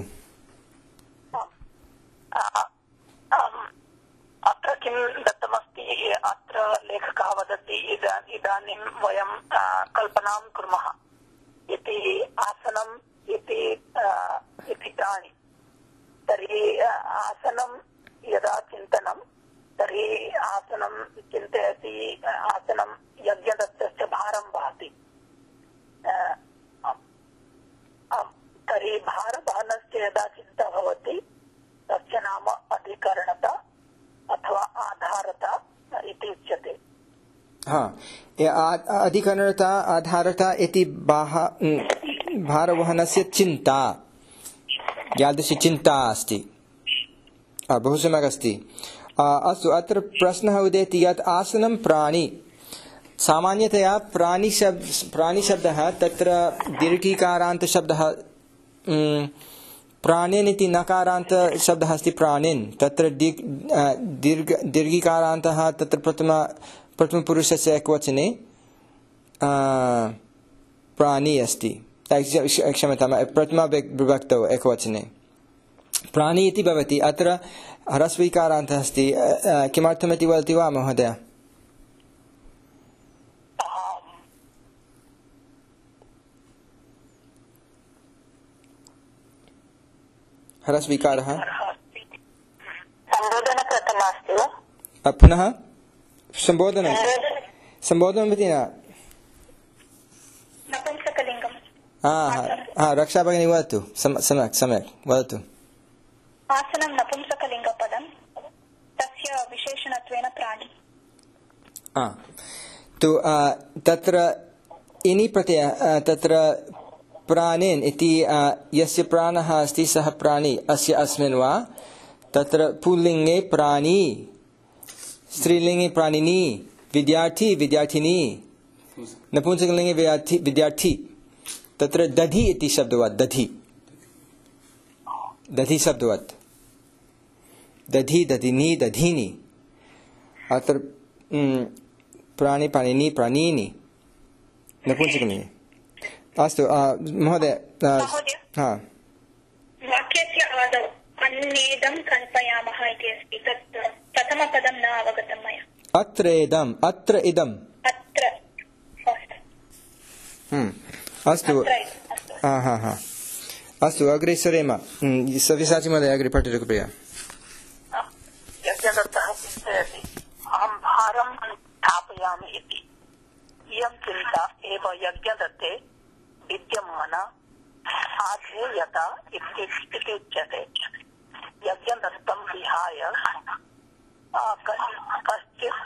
अत्र किं दत्तमस्ति अत्र लेखकः वदति इदानीं वयं कल्पनां कुर्मः इति आसनम् इति इति प्राणि तर्हि आसनं यदा चिन्तनं तर्हि आसनं चिन्तयति आसनं यज्ञदत्तस्य भारं वहति तर्हि भारवहनस्य यदा चिन्ता भवति तस्य नाम अधिकरणता अथवा आधारता इति उच्यते। हा अधिकरणता आधारता इति भारवहनस्य चिन्ता यादृशी चिन्ता अस्ति बहु सम्यक् अस्ति। अस्तु अत्र प्रश्नः उदेति यत् आसनं प्राणि सामान्यतया प्राणिशब्द प्राणिशब्दः तत्र दीर्घीकारान्तशब्दः प्राणिन् इति नकारान्तशब्दः अस्ति प्राणिन् तत्र दीर्घ दीर्घीकारान्तः तत्र प्रथम प्रथमपुरुषस्य एकवचने प्राणी अस्ति क्षम्यतां प्रथमाविभक्तौ एकवचने प्राणी इति भवति अत्र ह्रस्वीकारान्तः अस्ति किमर्थमिति वदति वा महोदय? ह्रस्वीकारः सम्बोधनप्रथमास्ति वा पुनः सम्बोधनं सम्बोधनमिति न हा रक्षा भगिनी वदतु सम्यक् सम्यक् वदतु। आसनं नपुंसकलिङ्गपदं तस्य विशेषणत्वेन प्राणी तु तत्र इनि प्रत्यय तत्र प्राणिन् इति यस्य प्राणः अस्ति सः प्राणी अस्य अस्मिन् वा तत्र पुल्लिङ्गे प्राणी स्त्रीलिङ्गे प्राणिनी विद्यार्थी विद्यार्थिनी नपुंसकलिङ्गे विद्यार्थी विद्यार्थी तत्र दधि इति शब्दवत् दधि दधि शब्दवत् दधि दधिनी दधीनि अत्र प्राणि प्राणिनी प्राणीनि नपुंसकलिङ्गे। अस्तु महोदय हा वाक्यस्य आदौ अन्येदं कल्पयामः इति अस्ति तत् प्रथमपदं न अवगतं मया। अत्रेदम् अत्र इदम् अत्र अस्तु हा हा हा अस्तु अग्रे सरेम सव्यसाची महोदय अग्रे पठतु कृपया। यज्ञदत्तः चिन्तयति अहं भारं स्थापयामि इति इयं चिन्ता एव यज्ञदत्ते विद्यमाना आधेयता इत्युच्यते। यज्ञदत्तं विहाय कश्चित्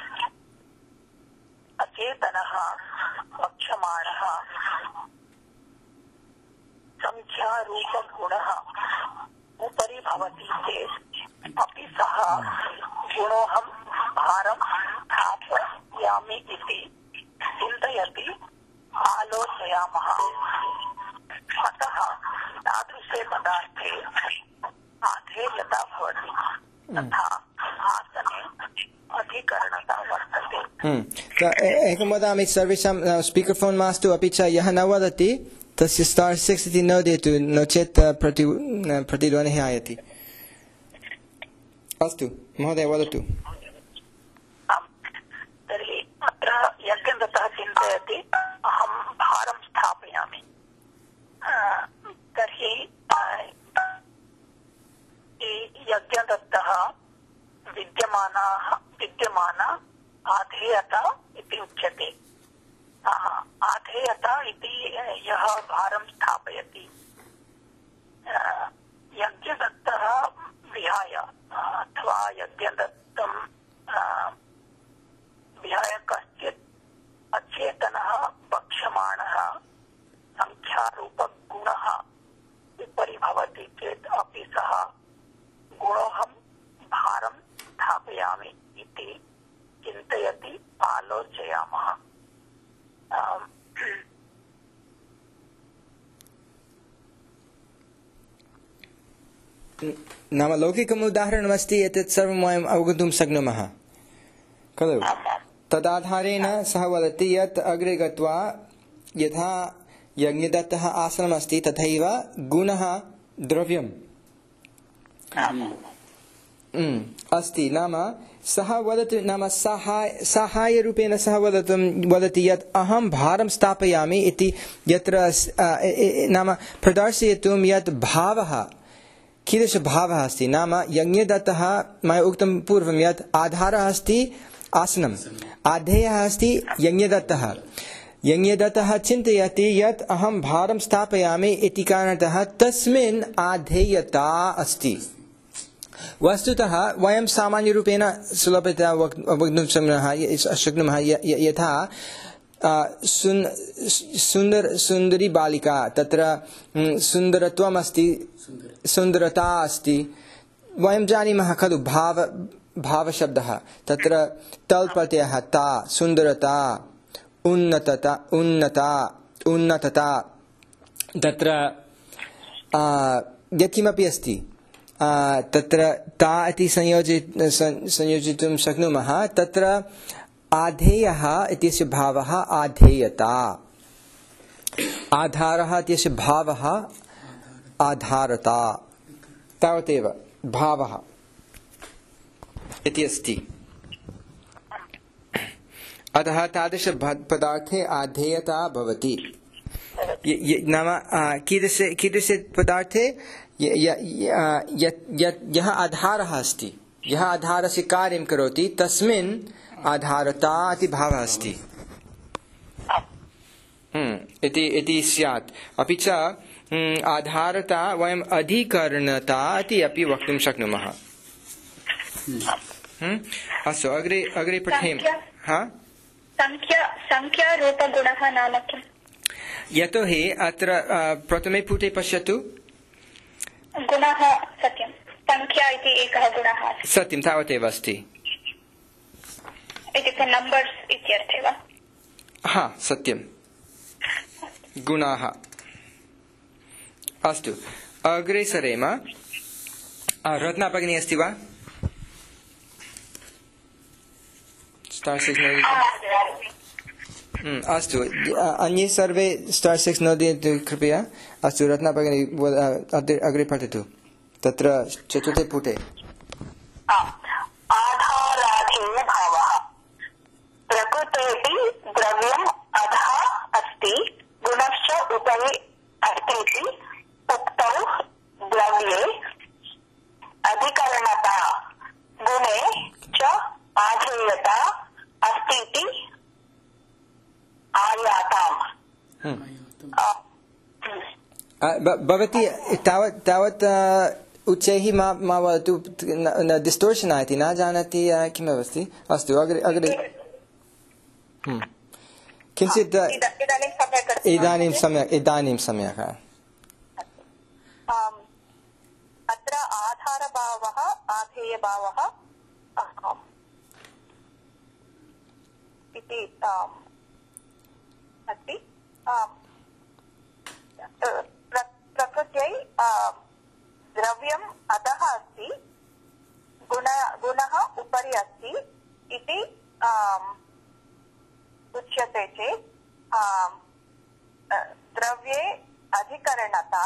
अचेतनः वक्ष्यमाणः संख्यारूपगुणः उपरि भवति चेत् अपि सः गुणोऽहं भारं स्थापयामि इति चिन्तयति आलोचयामः। अतः तादृशे पदार्थे आधेयता भवति तथा आसने अधिकरणता वर्तते। एकं वदामि सर्वेषां स्पीकर् फोन् मास्तु अपि च यः न वदति तस्य स्टार् सिक्स् इति नोदयतु नो चेत् प्रति प्रतिध्वनिः आयाति। अस्तु महोदय वदतु। तर्हि यज्ञदत्तः विद्यमानाः विद्यमान आधेयता इति उच्यते। आधेयता इति यः भारं स्थापयति, यज्ञदत्तः विहाय अथवा यज्ञदत्तं विहाय कश्चित् अचेतनः वक्ष्यमाणः संख्यारूपगुणः विपरि भवति चेत् अपि सः गुणोऽहं भारं स्थापयामि इति चिन्तयति आलोचयामः। नाम लौकिकम् उदाहरणमस्ति, एतत् सर्वं वयम् अवगन्तुं शक्नुमः खलु। तदाधारेण सः वदति यत् अग्रे गत्वा यथा यज्ञदत्तः आसनमस्ति तथैव गुणः द्रव्यम् अस्ति। नाम सः वदति, नाम साहाय्य साहाय्यरूपेण सः वदति वदति यत् अहं भारं स्थापयामि इति, यत्र नाम प्रदर्शयितुं यत् भावः कीदृशभावः अस्ति। नाम यज्ञदत्तः, मया उक्तं पूर्वं यत् आधारः अस्ति आसनम्, आधेयः अस्ति यज्ञदत्तः। यज्ञदत्तः चिन्तयति यत् अहं भारं स्थापयामि इति कारणतः तस्मिन् आधेयता अस्ति। वस्तुतः वयं सामान्यरूपेण सुलभतया वक्तुं शक्नुमः यथा सुन्दर सुन्दरी बालिका, तत्र सुन्दरत्वम् अस्ति, सुन्दरता अस्ति, वयं जानीमः खलु। भाव भावशब्दः, तत्र तल् प्रत्ययः ता, सुन्दरता, उन्नतता उन्नता उन्नतता, तत्र यत्किमपि अस्ति तत्र ता इति संयोजित संयोजितुं शक्नुमः। तत्र आधेयः इत्यस्य भावः आधेयता, आधारः इत्यस्य भावः आधारता, तावदेव भावः इति अस्ति। अतः तादृश पदार्थे आधेयता भवति। नाम कीदृशे कीदृशे पदार्थे यः आधारः अस्ति, यः आधारस्य कार्यं करोति तस्मिन् आधारता इति भावः अस्ति इति इति स्यात्। अपि च आधारता वयम् अधिकरणता इति अपि वक्तुं शक्नुमः। अस्तु, अग्रे अग्रे पठेम। हा, संख्या संख्यारूपगुणः नाम किम्? यतोहि अत्र प्रथमे पुटे पश्यतु, गुणः सत्यं, संख्या इति एकः गुणः अस्ति। सत्यं, तावदेव अस्ति। इत्युक्ते नम्बर्स् इत्यर्थे वा? हा, सत्यं, गुणाः। अस्तु, अग्रे सरेम। रत्ना भगिनी अस्ति वा? स्टार् सिक्स् नोदयतु। अस्तु, अन्ये सर्वे स्टार् सिक्स् नोदयन्तु कृपया। अस्तु, रत्ना भगिनी अग्रे पठतु, तत्र चतुर्थे पुटे। आधाराधेयभावः प्रकृतेऽपि द्रव्यम् अधः अस्ति, गुणश्च उपरि अस्तीति उक्तौ द्रव्ये अधिकरणता, गुणे च आधेयता अस्तीति आयाताम्। भवती तावत् तावत् उच्चैः मा मा वदतु, डिस्टोर्शन् आयति, न जानाति किमस्ति। अस्तु, अग्रे अग्रे किञ्चित् इदानीं सम्यक् इदानीं सम्यक्। अत्र आधारभावः आधेयभावः इति अस्ति। प्रकृत्यै द्रव्यम् अधः अस्ति, गुण गुणः उपरि अस्ति इति उच्यते चेत् द्रव्ये अधिकरणता,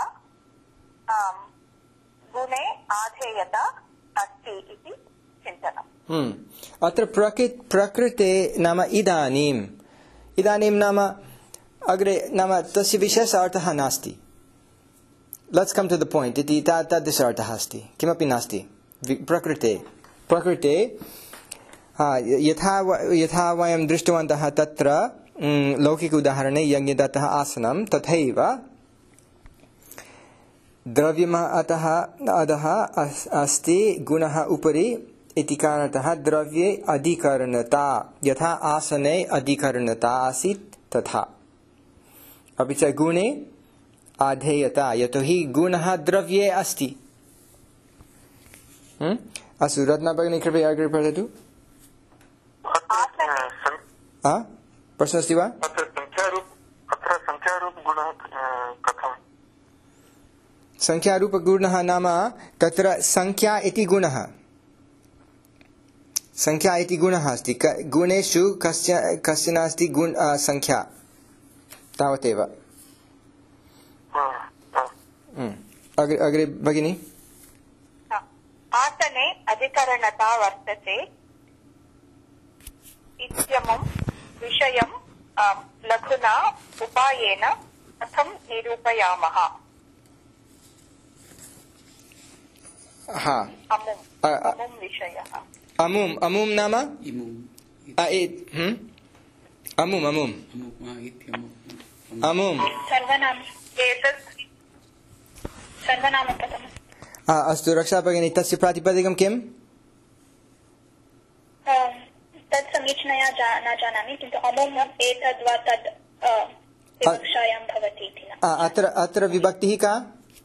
गुणे आधेयता अस्ति इति चिन्तनम्। अत्र प्रकृत् प्रकृते नाम इदानीम् इदानीं नाम अग्रे नाम तस्य विशेष अर्थः नास्ति। Let's come to the point इति तादृश अर्थः अस्ति, किमपि नास्ति। प्रकृते प्रकृते यथा यथा वयं दृष्टवन्तः तत्र लौकिक उदाहरणे यज्ञदत्तः आसनं तथैव द्रव्यम् अतः अधः अस्ति गुणः उपरि इति कारणतः द्रव्ये अधिकरणता यथा आसने अधिकरणता आसीत् तथा अपि च गुणे आधेयता यतोहि गुणः द्रव्ये अस्ति। अस्तु रत्ना भगिनी कृपया अग्रे पठतु। प्रश्नः अस्ति वा? अत्र संख्यारूपगुणः कथम्? संख्यारूपगुणः नाम तत्र संख्या इति गुणः संख्या इति गुणः अस्ति। गुणेषु कस्य कस्य नास्ति गुण संख्या तावदेव। अग्रे अग्रे भगिनी। आसने अधिकरणता वर्तते इत्यमुं विषयं लघुना उपायेन कथं निरूपयामः? हा अमुं अमुं विषयः अमुम् अमुं नाम अमुम् अमुम् अमुम् सर्वनाम एतत् सर्वनामपदम्। अस्तु रक्षा भगिनी तस्य प्रातिपदिकं किम्? तत् समीचीनतया न जानामि किन्तु अमुम् एतद् वा तद् विवक्षायां भवति इति न। अत्र अत्र विभक्तिः का?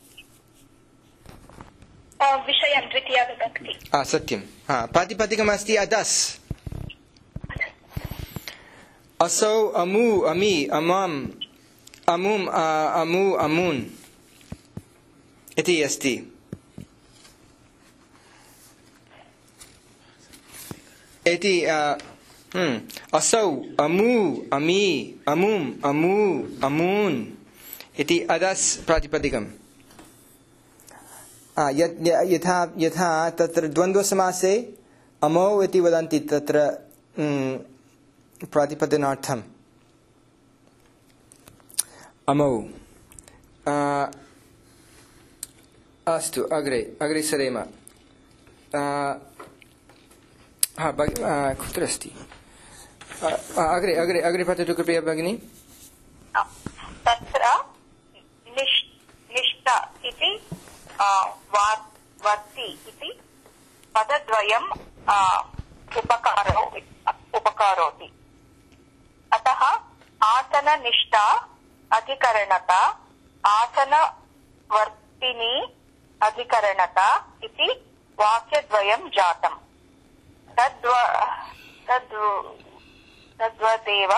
विषयं द्वितीया विभक्ति। सत्यं। हा प्रातिपदिकम् अस्ति अदस्। असौ अमु अमि अमम् अमुम् अमु अमून् इति अस्ति। इति असौ अमु अमि अमुम् अमु अमून् इति अदस् प्रातिपदिकम्। यथा यथा तत्र द्वन्द्वसमासे अमौ इति वदन्ति तत्र प्रातिपदनार्थम् अमौ। अस्तु अग्रे अग्रे सरेम। हा कुत्र अस्ति? अग्रे अग्रे अग्रे पठतु कृपया भगिनी। तत्र निष्ठा इति वर्ति इति पदद्वयम् उपकारो उपकारोति। अतः आसननिष्ठा अधिकरणता आसनवर्तिनी अधिकरणता इति वाक्यद्वयं जातम्। तद्व तद्वदेव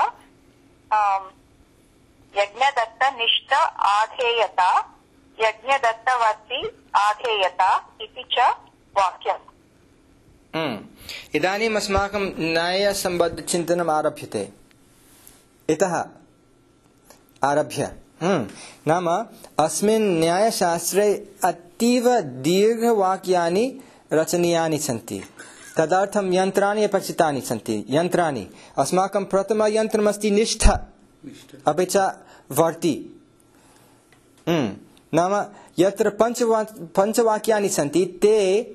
यज्ञदत्तनिष्ठ आधेयता यज्ञदत्तवर्ती आधेयता इति च वाक्यम्। इदानीम् अस्माकं न्यायसम्बद्धचिन्तनम् आरभ्यते। इतः आरभ्य नाम अस्मिन् न्यायशास्त्रे अतीव दीर्घवाक्यानि रचनीयानि सन्ति। तदर्थं यन्त्राणि अपेक्षितानि सन्ति। यन्त्राणि अस्माकं प्रथमयन्त्रमस्ति निष्ठ अपि च वर्ति। नाम यत्र पञ्चवा पञ्चवाक्यानि सन्ति ते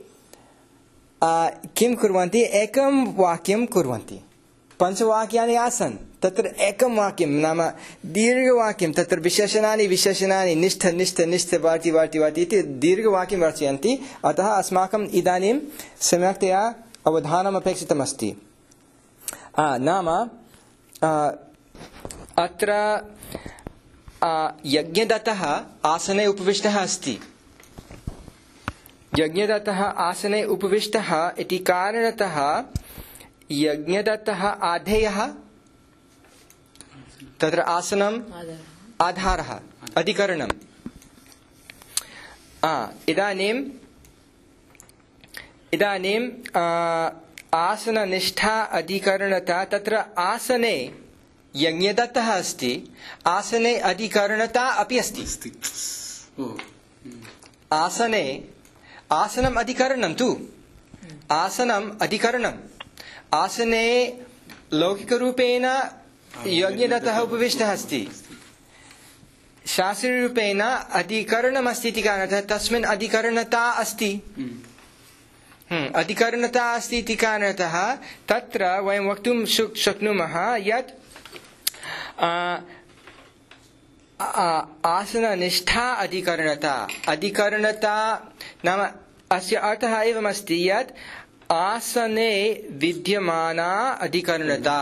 किं कुर्वन्ति? एकं वाक्यं कुर्वन्ति। पञ्चवाक्यानि आसन् तत्र एकं वाक्यं नाम दीर्घवाक्यं तत्र विशेषणानि विशेषणानि निष्ठ निष्ठ निष्ठ वाति वाति वाति इति दीर्घवाक्यं रचयन्ति। अतः अस्माकम् इदानीं सम्यक्तया अवधानम् अपेक्षितमस्ति। नाम अत्र यज्ञदत्तः आसने उपविष्टः अस्ति। यज्ञदत्तः आसने उपविष्टः इति कारणतः यज्ञदत्तः आधेयः तत्र आसनम् आधारः अधिकरणम्। इदानीम् इदानीम् आसननिष्ठा अधिकरणता तत्र आसने यज्ञदत्तः अस्ति आसने अधिकरणता अपि अस्ति। आसने आसनम् अधिकरणं तु आसनम् अधिकरणम् आसने लौकिकरूपेण यज्ञदत्तः उपविष्टः अस्ति। शास्त्रीयरूपेण अधिकरणमस्ति इति कारणतः तस्मिन् अधिकरणता अस्ति। अधिकरणता अस्ति इति कारणतः तत्र वयं वक्तुं शक्नुमः यत् आसननिष्ठा अधिकरणता अधिकरणता नाम अस्य अर्थः एवमस्ति यत् आसने विद्यमाना अधिकरणता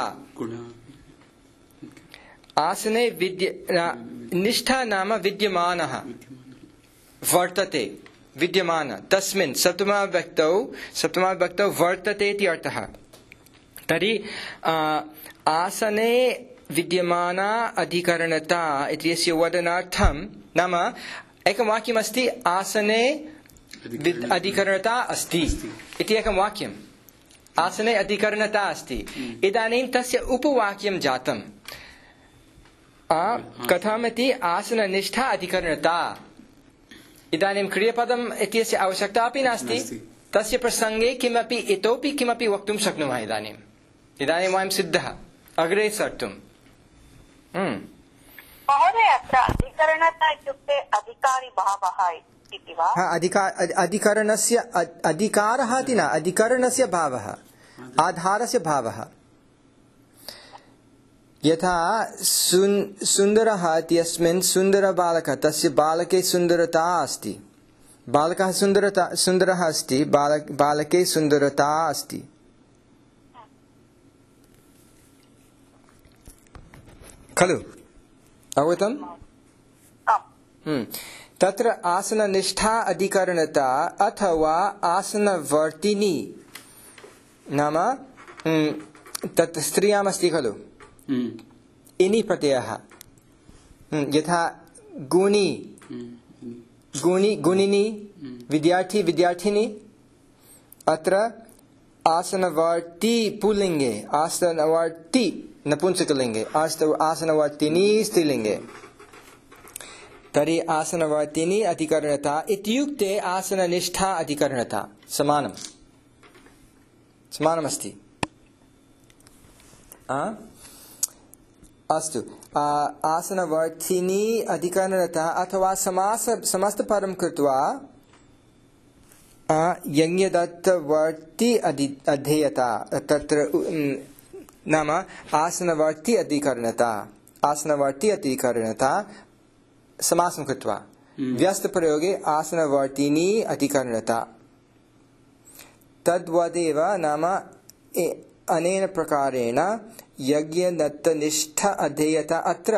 आसने विद्य निष्ठा नाम विद्यमानः वर्तते विद्यमान तस्मिन् सप्तमविभक्तौ सप्तमविभक्तौ वर्तते इति अर्थः। तर्हि आसने विद्यमाना अधिकरणता इत्यस्य वदनार्थं नाम एकं वाक्यमस्ति आसने अधिकरणता अस्ति इति एकं वाक्यम् आसने अधिकरणता अस्ति। इदानीं तस्य उपवाक्यं जातम् कथमिति आसननिष्ठा अधिकरणता। इदानीं क्रियापदम् इत्यस्य आवश्यकता अपि नास्ति तस्य प्रसङ्गे किमपि इतोपि किमपि वक्तुं शक्नुमः। इदानीम् इदानीं वयं सिद्धः अग्रे सर्तुम्। महोदय अत्र अधिकरणता इत्युक्ते अधिकारी भावः इति वा? अधिकरणस्य अधिकारः इति न अधिकरणस्य भावः आधारस्य भावः। यथा सुन्दरः इत्यस्मिन् सुन्दरबालकः तस्य बालके सुन्दरता अस्ति बालकः सुन्दरता सुन्दरः अस्ति बालक बालके सुन्दरता अस्ति। खलु अवगतम्? तत्र आसननिष्ठा अधिकरणता अथवा आसनवर्तिनी नाम तत् स्त्रियामस्ति खलु इनि प्रत्ययः यथा गुणी गुणी गुणिनी विद्यार्थी विद्यार्थिनी अत्र आसनवर्ती पुल्लिङ्गे आसनवर्ती नपुंसकलिङ्गे आसनवर्तिनी स्त्रीलिङ्गे। तर्हि आसनवर्तिनी अधिकरणता इत्युक्ते आसननिष्ठा अधिकरणता समानम् समानमस्ति। अस्तु आसनवर्तिनी अधिकरणता अथवा समास समस्तपदं कृत्वा यज्ञदत्तवर्ती अधेयता तत्र नाम आसनवर्ती अधिकरणता आसनवर्ती अधिकरणता समासं कृत्वा व्यस्तप्रयोगे आसनवर्तिनी अधिकरणता तद्वदेव नाम अनेन प्रकारेण यज्ञदत्तनिष्ठ अधेयता अत्र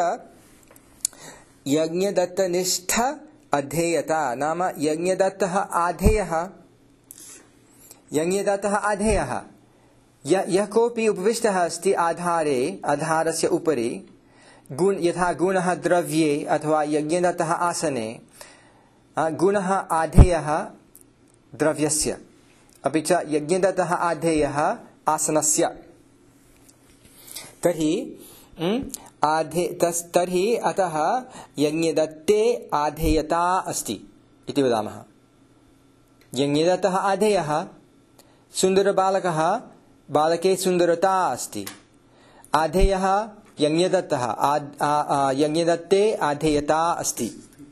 यज्ञदत्तनिष्ठ अधेयता नाम यज्ञदत्तः आधेयः यज्ञदत्तः आधेयः यः कोऽपि उपविष्टः अस्ति आधारे आधारस्य उपरि गुण यथा गुणः द्रव्ये अथवा यज्ञदत्तः आसने गुणः आधेयः द्रव्यस्य अपि च यज्ञदत्तः आधेयः आसनस्य। तर्हि आधे तस् तर्हि अतः यज्ञदत्ते आधेयता अस्ति इति वदामः। यज्ञदत्तः आधेयः सुन्दरबालकः बालके सुन्दरता अस्ति आधेयः यज्ञदत्तः यज्ञदत्ते आधेयता अस्ति।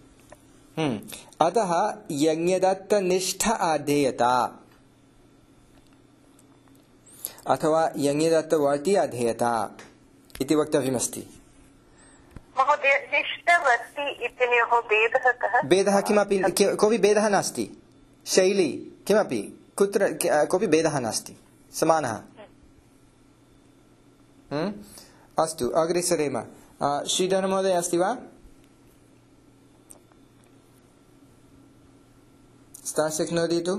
अतः यज्ञदत्तनिष्ठ आधेयता अथवा यज्ञदत्तवर्ती अधेयता इति वक्तव्यमस्ति। महोदय निष्ठवर्ती इत्यनयोः भेदः कः? भेदः किमपि कोऽपि भेदः नास्ति शैली किमपि कुत्र कोऽपि भेदः नास्ति समानः। अस्तु अग्रे सरेम। श्रीधर महोदय अस्ति वा? स्था शक्नोति तु?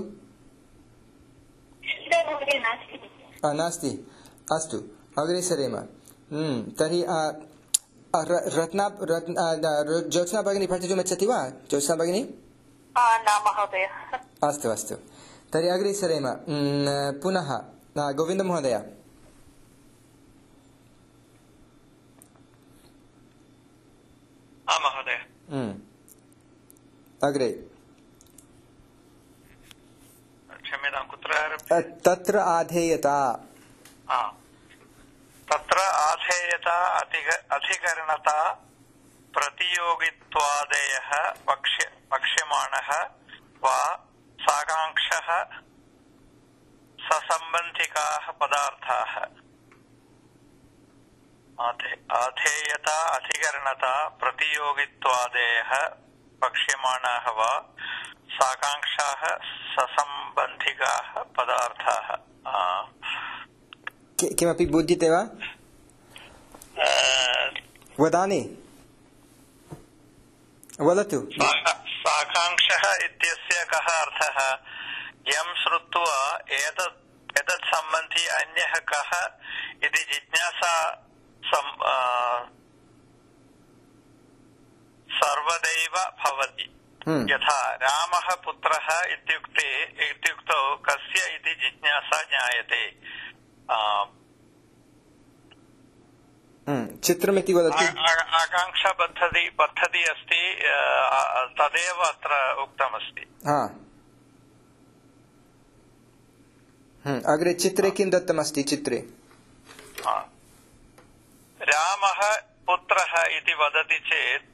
नास्ति। अस्तु अग्रे सरेम। तर्हि रत्ना ज्योत्स्ना भगिनी पठितुम् इच्छति वा? ज्योत्स्ना भगिनी? न महोदय। अस्तु अस्तु तर्हि अग्रे सरेम। पुनः गोविन्द महोदय। महोदय अग्रे क्षम्यतां कुत्र तत्र आधेयता तत्र आधेयता अधिकरणता प्रतियोगित्वादयः पक्ष्य पक्ष्यमाणः वा साकांक्षः सम्बन्धिकाः पदार्थाः आधेयता अधिकरणता प्रतियोगित्वादयः पक्ष्यमाणाः वा साकाङ्क्षाः ससम्बन्धिकाः पदार्थाः किमपि बुध्यते वा वदामि वदतु साकाङ्क्षः इत्यस्य कः अर्थः यं श्रुत्वा एतत् एतत् सम्बन्धी अन्यः कः इति जिज्ञासा सर्वदैव भवति यथा रामः पुत्रः इत्युक्ते इत्युक्तौ कस्य इति जिज्ञासा ज्ञायते चित्रमिति वदति आकाङ्क्षा पद्धति पद्धति अस्ति तदेव अत्र उक्तमस्ति अग्रे चित्रे किं दत्तमस्ति चित्रे रामः पुत्रः इति वदति चेत्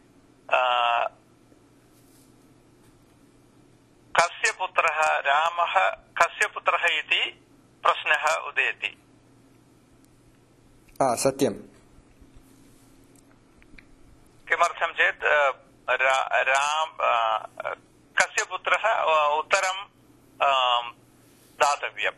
कस्य पुत्रः रामः कस्य पुत्रः इति प्रश्नः उदेति सत्यं किमर्थं चेत् राम कस्य पुत्रः उत्तरं दातव्यम्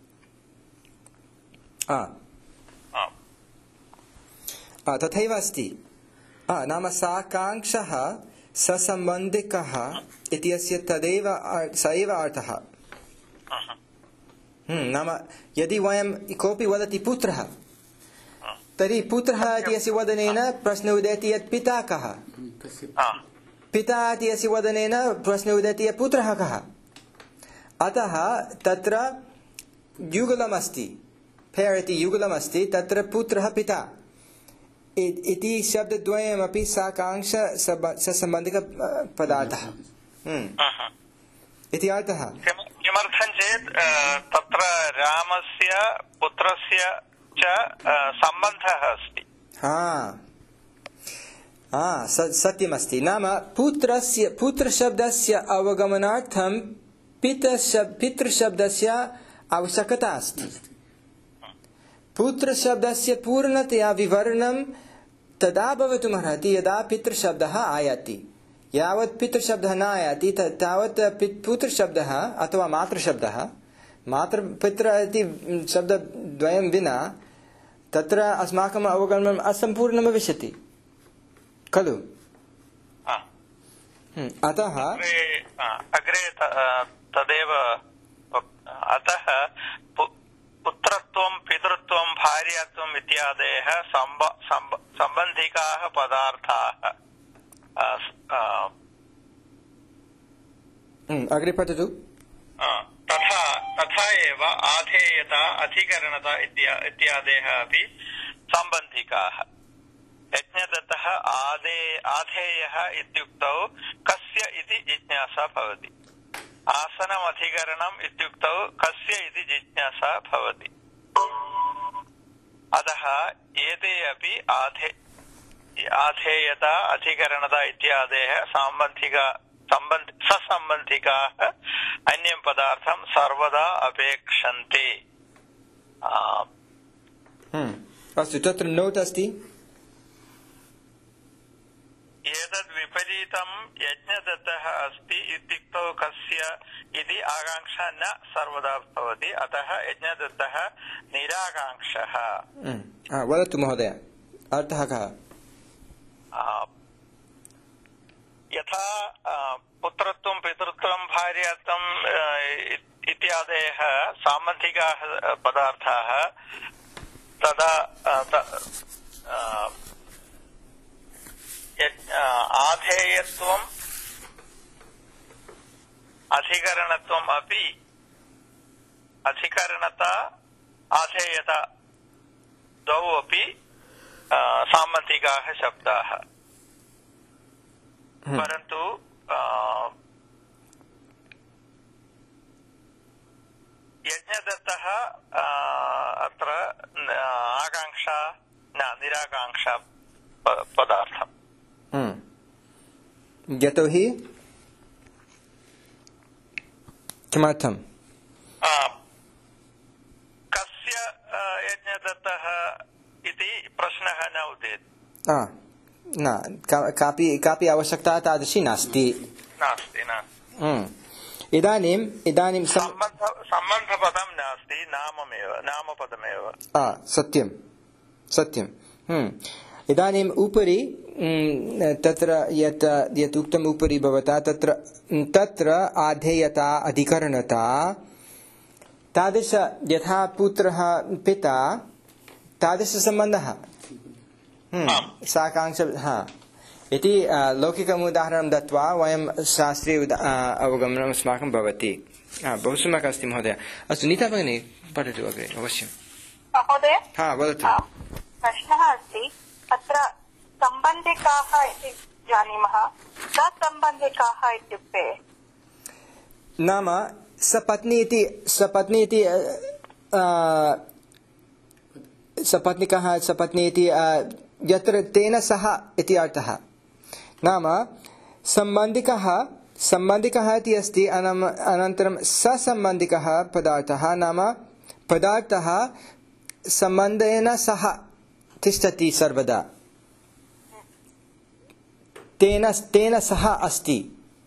तथैव अस्ति नाम साकाङ्क्षः ससम्बन्धिकः इत्यस्य तदेव स एव अर्थः नाम यदि वयं कोऽपि वदति पुत्रः तर्हि पुत्रः इत्यस्य वदनेन प्रश्नः उदेति यत् पिता कः पिता इत्यस्य वदनेन प्रश्नः उदेति यत् पुत्रः कः अतः तत्र युगलमस्ति फेर् इति युगलमस्ति तत्र पुत्रः पिता इति शब्दद्वयमपि साकाङ्क्ष ससम्बन्धिकपदार्थः इति अर्थः किमर्थं चेत् तत्र रामस्य पुत्रस्य च सम्बन्धः अस्ति सत्यमस्ति नाम पुत्रस्य पुत्रशब्दस्य अवगमनार्थं पितृशब्दस्य आवश्यकता अस्ति पुत्रशब्दस्य पूर्णतया विवरणं तदा भवितुमर्हति यदा पितृशब्दः आयाति यावत् पितृशब्दः न आयाति तावत् पुत्रशब्दः अथवा मातृशब्दः मातृपितृ इति शब्दद्वयं विना तत्र अस्माकम् अवगमनम् असम्पूर्णं भविष्यति खलु अतः अग्रे तदेव अतः पुत्रत्वं पितृत्वं भार्यात्वम् इत्यादयः सम्बन्धिकाः पदार्थाः अग्रे पठतु तथा तथा एव आधेयता अधिकरणता इत्यादयः अपि सम्बन्धिकाः यज्ञदत्तः आदे आधेयः इत्युक्तौ कस्य इति जिज्ञासा भवति आसनम् अधिकरणम् इत्युक्तौ कस्य इति जिज्ञासा भवति अतः एते अपि आधे आधेयता अधिकरणता इत्यादयः सम्बन्धिका सम्बन्ध ससम्बन्धिकाः अन्यं पदार्थं सर्वदा अपेक्षन्ते अस्तु तत्र नोट् अस्ति एतद् विपरीतं यज्ञदत्तः अस्ति इत्युक्तौ कस्य इति आकाङ्क्षा न सर्वदा भवति अतः यज्ञदत्तः निराकाङ्क्षः वदतु महोदय अर्थः कः यथा पुत्रत्वं पितृत्वं भार्यात्वम् इत्यादयः साम्बन्धिकाः पदार्थाः तदा आधेयत्वम् अधिकरणत्वम् अपि अधिकरणता आधेयता द्वौ अपि साम्बन्धिकाः शब्दाः परन्तु यज्ञदत्तः अत्र आकाङ्क्षा न निराकाङ्क्षा पदार्थम् यतोहि किमर्थम् प्रश्नः न उदेति। न कापि कापि आवश्यकता तादृशी नास्ति नास्ति नास्ति इदानीम् इदानीं सम्बन्धपदं नास्ति, नाममेव नामपदमेव। सत्यं सत्यं इदानीम् उपरि तत्र यत् यत् उक्तम् उपरि भवता तत्र तत्र आधेयता अधिकरणता तादृश यथा पुत्रः पिता तादृशसम्बन्धः साकाङ्क्ष हा इति लौकिकम् उदाहरणं दत्वा वयं शास्त्रीय अवगमनम् अस्माकं भवति। बहु सम्यक् अस्ति महोदय। अस्तु नीता भगिनी पठतु अग्रे अवश्यं। महोदय हा वदतु। प्रश्नः अस्ति अत्र सम्बन्धिकाः इति जानीमः, ससम्बन्धिकाः इत्युक्ते नाम सपत्नी इति सपत्नी इति सपत्निकः सपत्नी इति यत्र तेन सह इति अर्थः। नाम सम्बन्धिकः सम्बन्धिकः इति अस्ति, अनन्तरं ससम्बन्धिकः पदार्थः नाम पदार्थः सम्बन्धेन सह तिष्ठति सर्वदा, तेन तेन सह अस्ति।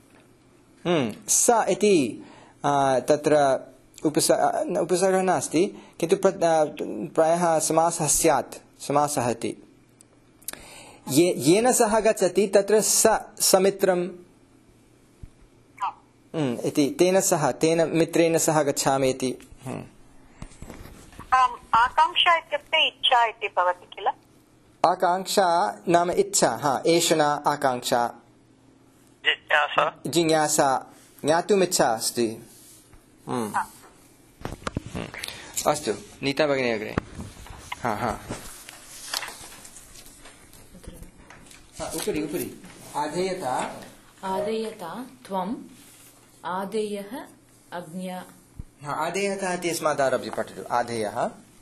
स इति तत्र उपसर्गः नास्ति, किन्तु प्रायः समासः स्यात्, समासः इति। ये येन सह गच्छति तत्र स समित्रम् इति, तेन सह तेन मित्रेण सह गच्छामि इति। आकाङ्क्षा इत्युक्ते इच्छा इति भवति किल? आकाङ्क्षा नाम इच्छा, हा एषणा आकाङ्क्षा, जिज्ञासा जिज्ञासा ज्ञातुम् इच्छा अस्ति। अस्तु नीता भगिनी अग्रे। हा हा उपरि उपरि आधेयता आधेयता त्वम् आधेयः अज्ञा। हा आधेयता इति अस्मात् आरभ्य पठतु। आधेयः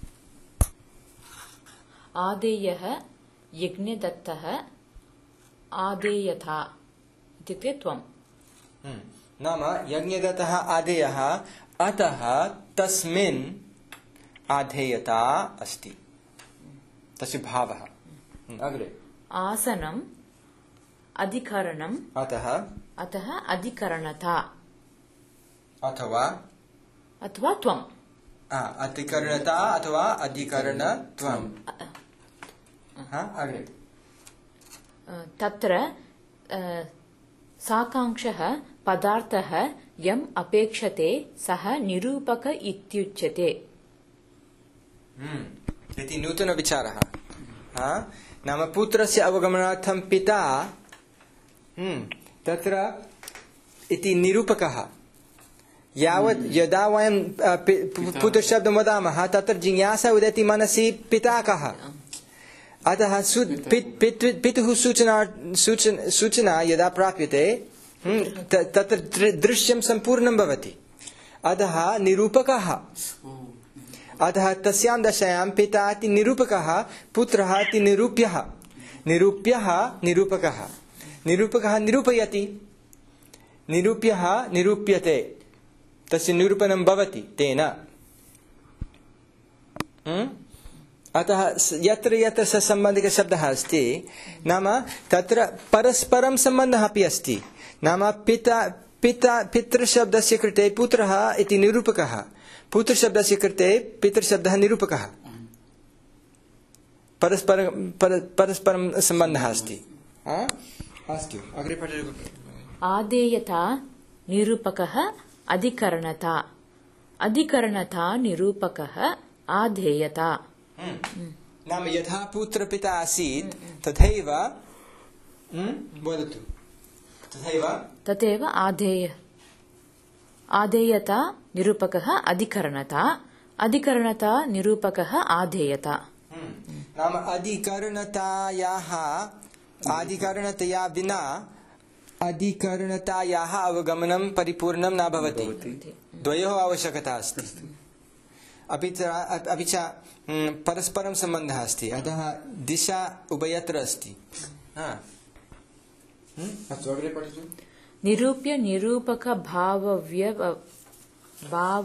आधेयः यज्ञदत्तः आधेयता इत्युक्ते त्वम्। नाम यज्ञदत्तः आधेयः, अतः तस्मिन् आधेयता अस्ति, तस्य भावः। अग्रे आसनम् अधिकरणम् अतः अतः अधिकरणता अथवा अथवा त्वम्। अधिकरणता अथवा अधिकरणत्वम्। अग्रे तत्र साकाङ्क्षः पदार्थः यम् अपेक्षते सः निरूपक इत्युच्यते। इति नूतनविचारः। नाम पुत्रस्य अवगमनार्थं पिता तत्र इति निरूपकः। यावत् यदा वयं पुत्रशब्दं वदामः तत्र जिज्ञासा उदेति मनसि पिता कः। अतः पितुः सूचना सूचना यदा प्राप्यते तत्र दृश्यं सम्पूर्णं भवति। अतः निरूपकः, अतः तस्यां दशायां पिता इति निरूपकः, पुत्रः इति निरूप्यः, निरूप्यः निरूपकः, निरूपकः निरूपयति, निरूप्यः निरूप्यते, तस्य निरूपणं भवति तेन। अतः यत्र यत्र ससम्बन्धिकशब्दः अस्ति नाम तत्र परस्परं सम्बन्धः अपि अस्ति। नाम पिता पिता पितृशब्दस्य कृते पुत्रः इति निरूपकः, पुत्रशब्दस्य कृते पितृशब्दः निरूपकः। परस्पर परस्परं सम्बन्धः अस्ति। अस्तु अग्रे पठतु। आधेयता निरूपकः अधिकरणता, अधिकरणता निरूपकः आधेयता। नाम यथा पुत्रपिता आसीत् तथैव वदतु तथैव तथैव आधेय आधेयता निरूपकः अधिकरणता, अधिकरणता निरूपकः आधेयता। नाम अधिकरणतायाः अधिकरणतया विना अधिकरणतायाः अवगमनं परिपूर्णं न भवति। द्वयोः आवश्यकता अस्ति। अपि च अपि च परस्परं सम्बन्धः अस्ति। अतः दिशा उभयत्र अस्ति। निरूप्य निरूपक भावव्य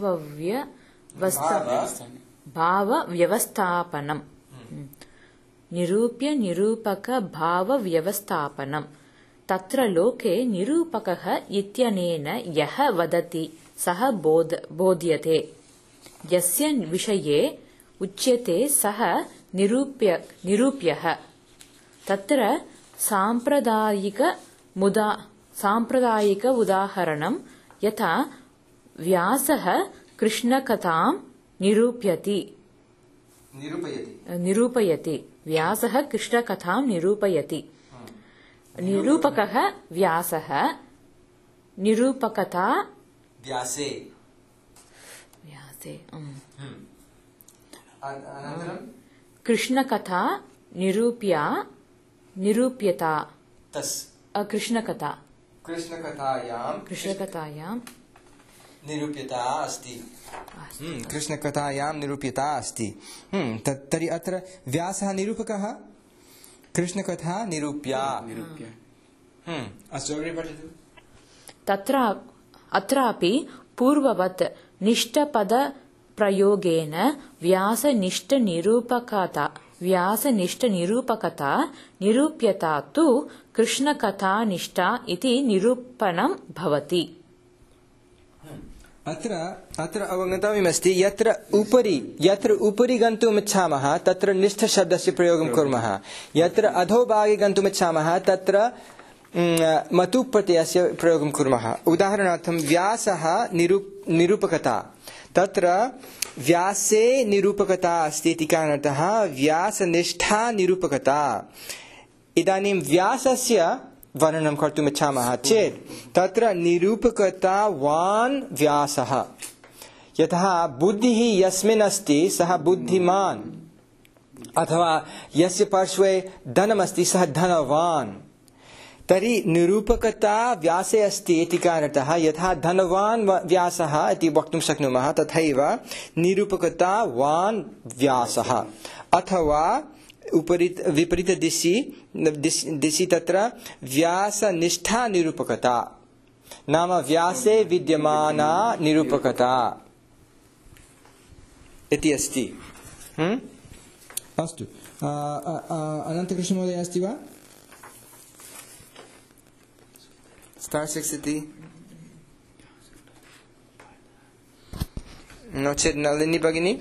भावव्यवस्था भावव्यवस्थापनम्। निरूप्य निरूपक भाव व्यवस्थापनम् तत्र लोके निरूपकः इत्यनेन यः वदति सः बोध बोध्यते यस्य विषये उच्यते सः निरूप्य निरूप्यः तत्र सांप्रदायिक मुदा सांप्रदायिक उदाहरणं यथा व्यासः कृष्णकथां निरूप्यति निरूपयति निरूपयति व्यासः कृष्णकथां निरूपयति निरूपकः व्यासः निरूपकथा व्यासे व्यासे अनन्तरं कृष्णकथा निरूप्या निरूप्यता तस् कृष्णकथा कृष्णकथायां कृष्णकथायां निरूप्यता अस्ति कृष्णकथायां निरूप्यता अस्ति तर्हि अत्र व्यासः निरूपकः कृष्णकथा निरूप्या अस्तु अग्रे पठतु तत्र अत्रापि पूर्ववत् निष्ठपदप्रयोगेन व्यासनिष्ठनिरूपकता व्यासनिष्ठनिरूपकता निरूप्यता तु कृष्णकथानिष्ठा इति निरूपणं भवति अत्र अत्र अवगन्तव्यमस्ति यत्र उपरि यत्र उपरि गन्तुम् इच्छामः तत्र निष्ठशब्दस्य प्रयोगं कुर्मः यत्र अधोभागे गन्तुम् इच्छामः तत्र मतु प्रत्ययस्य प्रयोगं कुर्मः उदाहरणार्थं व्यासः निरूप निरूपकता तत्र व्यासे निरूपकता अस्ति इति कारणतः व्यासनिष्ठा निरूपकता इदानीं व्यासस्य वर्णनं कर्तुम् इच्छामः चेत् तत्र निरूपकतावान् व्यासः यतः बुद्धिः यस्मिन् अस्ति सः बुद्धिमान् अथवा यस्य पार्श्वे धनमस्ति सः धनवान् तर्हि निरूपकता व्यासे अस्ति इति कारणतः यथा धनवान् व्यासः इति वक्तुं शक्नुमः तथैव निरूपकतावान् व्यासः अथवा उपरीत विपरीत दिशि दिशि तत्र व्यासनिष्ठा निरूपकता नाम व्यासे विद्यमाना निरूपकता इति अस्ति अस्तु अनन्तकृष्णमहोदय अस्ति वा स्टार् सिक्स् इति नो चेत् नलिनी भगिनी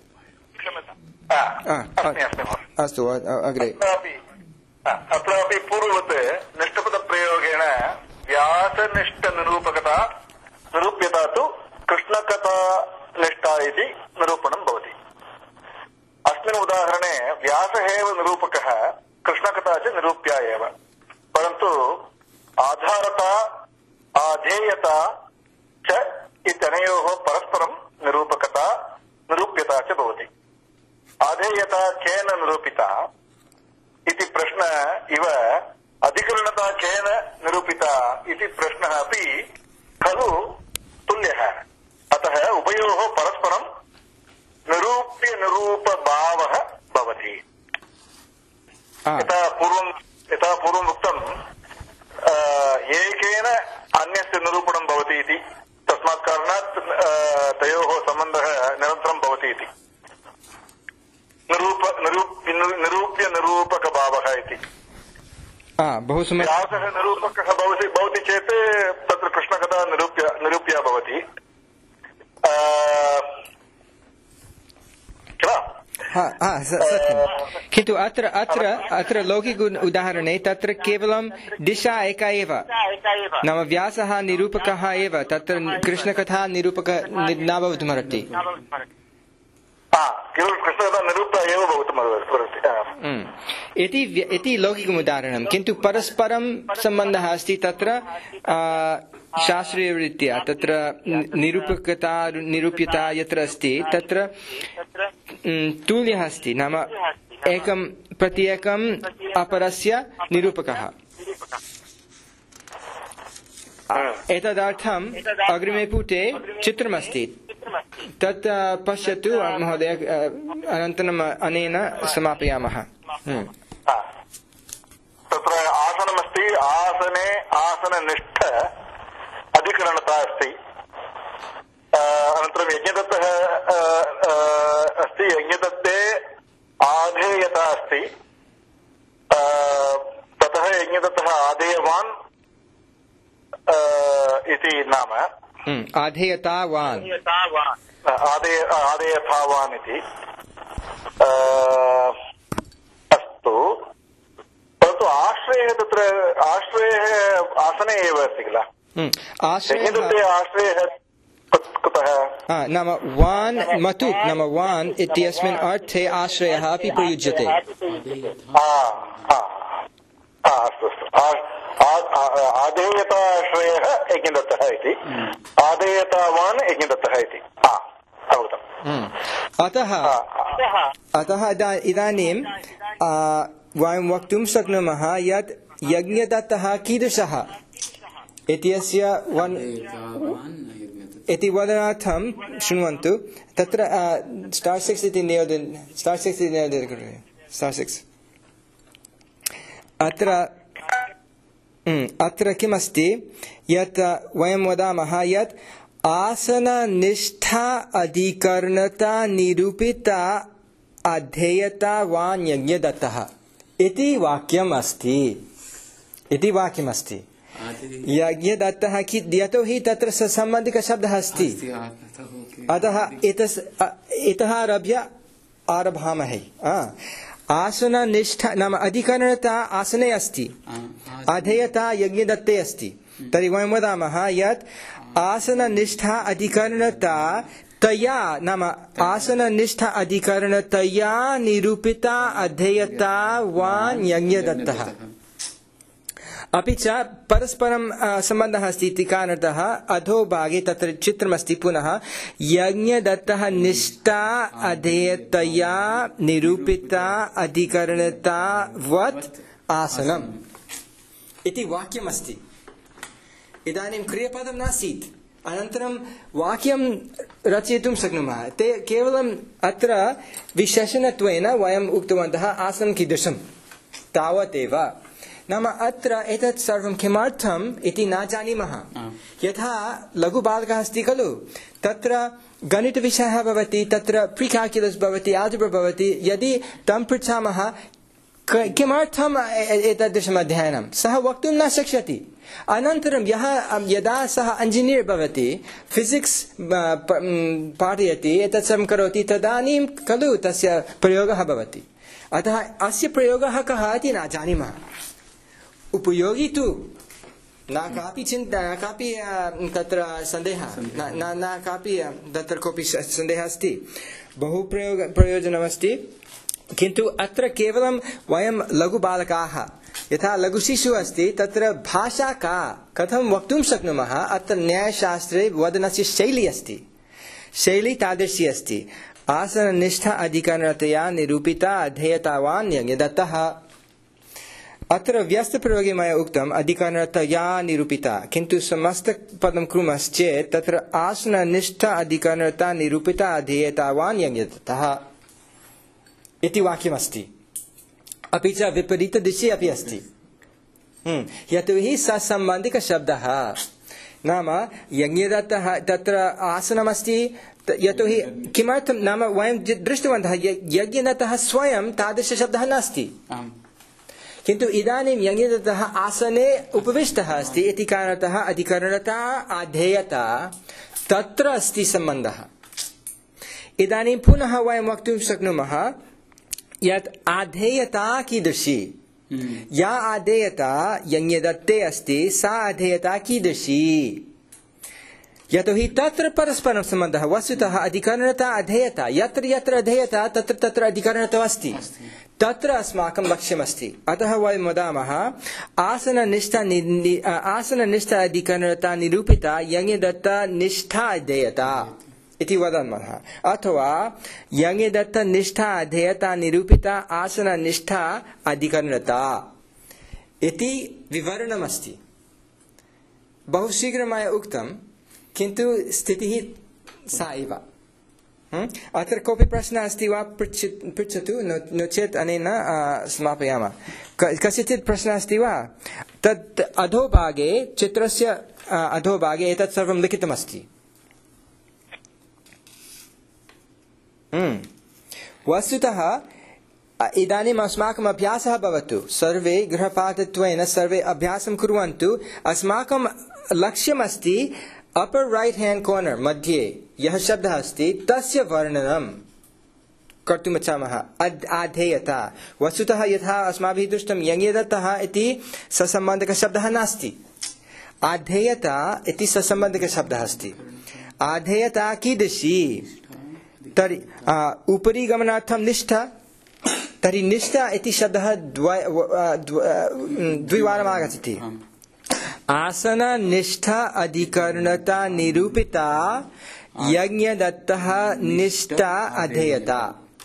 अस्तु अग्रे अत्रापि पूर्ववत् निष्ठपदप्रयोगेण व्यासनिष्ठनिरूपकता निरूप्यता तु कृष्णकथानिष्ठा इति निरूपणं भवति अस्मिन् उदाहरणे व्यासः एव निरूपकः कृष्णकथा च निरूप्या एव परन्तु आधारता आधेयता च इत्यनयोः परस्परं निरूपकता निरूप्यता च भवति आधेयता केन निरूपिता इति प्रश्न इव अधिकरणता केन निरूपिता इति प्रश्नः अपि खलु तुल्यः अतः उभयोः परस्परं निरूप्य निरूपभावः भवति यथा पूर्वं यथा पूर्वम् उक्तं एकेन अन्यस्य निरूपणं भवति इति तस्मात् कारणात् तयोः सम्बन्धः निरन्तरं भवति इति निरूप निरूप्य निरूपक भावः इति बहु सम्यक् व्यासः निरूपकः भवति भवति चेत् तत्र कृष्णकथा निरूप्य निरूप्या भवति किन्तु अत्र अत्र अत्र लौकिक उदाहरणे तत्र केवलं दिशा एका एव नाम व्यासः निरूपकः एव तत्र कृष्णकथा निरूपकः न भवितुमर्हति इति लौकिकम् उदाहरणं किन्तु परस्परं सम्बन्धः अस्ति तत्र शास्त्रीयरीत्या तत्र निरूपकता निरूप्यता यत्र अस्ति तत्र तुल्यः अस्ति नाम एकं प्रत्येकम् अपरस्य निरूपकः एतदर्थम् अग्रिमे पुटे चित्रमस्ति तत् पश्यतु महोदय अनन्तरम् अनेन समापयामः तत्र आसनमस्ति आसने आसननिष्ठ अधिकरणता अस्ति अनन्तरं यज्ञदत्तः अस्ति यज्ञदत्ते आधेयता अस्ति यज्ञदत्तः आदेयवान् इति नाम आधेयतावान् आदेय आदेयतावान् इति अस्तु परन्तु आश्रयः तत्र आश्रयः आसने एव अस्ति किल यज्ञदत्ते आश्रयः कुतः नाम वान् मतु नाम वान् इत्यस्मिन् अर्थे आश्रयः अपि प्रयुज्यते अस्तु अस्तु आदेयताश्रयः यज्ञदत्तः इति आदेयतावान् यज्ञदत्तः इति अवगतम् अतः अतः इदानीं वयं वक्तुं शक्नुमः यत् यज्ञदत्तः कीदृशः इत्यस्य इति वदनार्थं शृण्वन्तु तत्र स्टार् सिक्स् इति नियोजन स्टार् सिक्स् इति नियोजन स्टार् सिक्स् अत्र अत्र किमस्ति यत् वयं वदामः यत् आसननिष्ठा अधिकरणता निरूपिता अधेयतावान् यज्ञदत्तः इति वाक्यम् अस्ति इति वाक्यमस्ति यज्ञदत्तः यतोहि तत्र सम्बन्धिकशब्दः अस्ति अतः इतः आरभ्य आरभामहे आसननिष्ठा नाम अधिकरणता आसने अस्ति अधेयता यज्ञदत्ते अस्ति तर्हि वयं वदामः यत् आसननिष्ठा अधिकरणता तया नाम आसननिष्ठा अधिकरणतया निरूपिता अधेयतावान् यज्ञदत्तः अपि च परस्परं सम्बन्धः अस्ति इति कारणतः अधोभागे तत्र चित्रमस्ति पुनः यज्ञदत्तः निष्ठा अधेयतया निरूपिता अधिकरणतावत् आसनम् इति वाक्यमस्ति इदानीं क्रियापदं नासीत् अनन्तरं वाक्यं रचयितुं शक्नुमः ते केवलम् अत्र विशेषणत्वेन वयम् उक्तवन्तः आसनं कीदृशं तावदेव नाम अत्र एतत् सर्वं किमर्थम् इति न जानीमः यथा लघुबालकः अस्ति खलु तत्र गणितविषयः भवति तत्र प्री क्याल्कुलस् भवति आल्जेब्रा भवति यदि तं पृच्छामः किमर्थम् एतादृशम् अध्ययनं सः वक्तुं न शक्ष्यति अनन्तरं यः यदा सः इंजिनियर् भवति फिजिक्स् पाठयति एतत् सर्वं करोति तदानीं खलु तस्य प्रयोगः भवति अतः अस्य प्रयोगः कः इति न जानीमः उपयोगी तु न कापि चिन्ता न कापि तत्र सन्देहः न न कापि तत्र कोऽपि सन्देहः अस्ति बहु प्रयोग प्रयोजनमस्ति किन्तु अत्र केवलं वयं लघुबालकाः यथा लघुशिशुः अस्ति तत्र भाषा का कथं वक्तुं शक्नुमः अत्र न्यायशास्त्रे वदनस्य शैली अस्ति शैली तादृशी अस्ति आसननिष्ठा अधिकरणतया निरूपिता अधेयतावान् यज्ञदत्तः अत्र व्यस्तप्रयोगे मया उक्तम् अधिकरणतया निरूपिता किन्तु समस्तपदं कुर्मश्चेत् तत्र आसननिष्ठा अधिकरणता निरूपिता अधेयतावान् यज्ञदत्तः इति वाक्यमस्ति अपि च विपरीतदिशि अपि अस्ति यतोहि ससम्बन्धिकशब्दः नाम यज्ञदत्तः तत्र आसनमस्ति यतोहि किमर्थं नाम वयं दृष्टवन्तः यज्ञदत्तः स्वयं तादृशशब्दः नास्ति किन्तु इदानीं यज्ञदत्तः आसने उपविष्टः अस्ति इति कारणतः अधिकरणता अधेयता तत्र अस्ति सम्बन्धः इदानीं पुनः वयं वक्तुं शक्नुमः यत् अधेयता कीदृशी या अधेयता यज्ञदत्ते अस्ति सा अधेयता कीदृशी यतोहि तत्र परस्परं सम्बन्धः वस्तुतः अधिकरणता अधेयता यत्र यत्र अधेयता तत्र तत्र अधिकरणता अस्ति तत्र अस्माकं लक्ष्यमस्ति अतः वयं वदामः आसननिष्ठा आसननिष्ठा अधिकरणता निरूपिता यज्ञदत्ता निष्ठा अधेयता इति वदामः अथवा यज्ञदत्ता निष्ठा अधेयता निरूपिता आसननिष्ठा अधिकरणता इति विवरणमस्ति बहु शीघ्रं मया उक्तं किन्तु स्थितिः सा एव अत्र कोऽपि प्रश्नः अस्ति वा पृच्छतु नो चेत् अनेन समापयामः कस्यचित् प्रश्नः अस्ति वा तत् अधोभागे चित्रस्य अधोभागे एतत् सर्वं लिखितमस्ति वस्तुतः इदानीम् अस्माकम् अभ्यासः भवतु सर्वे गृहपाठत्वेन सर्वे अभ्यासं कुर्वन्तु अस्माकं लक्ष्यमस्ति अपर राइट हैंड कॉर्नर मध्ये यः शब्दः अस्ति तस्य वर्णनं कर्तुम् इच्छामः आधेयता वस्तुतः यथा अस्माभिः दृष्टं यज्ञदत्तः इति ससम्बन्धकशब्दः नास्ति आधेयता इति ससम्बन्धकशब्दः अस्ति आधेयता कीदृशी तर्हि उपरि गमनार्थं निष्ठा तर्हि निष्ठा इति शब्दः द्विवारम् आगच्छति आसन निष्ठा अधिकरणता निरूपिता यज्ञदत्तः निष्ठा अधेयता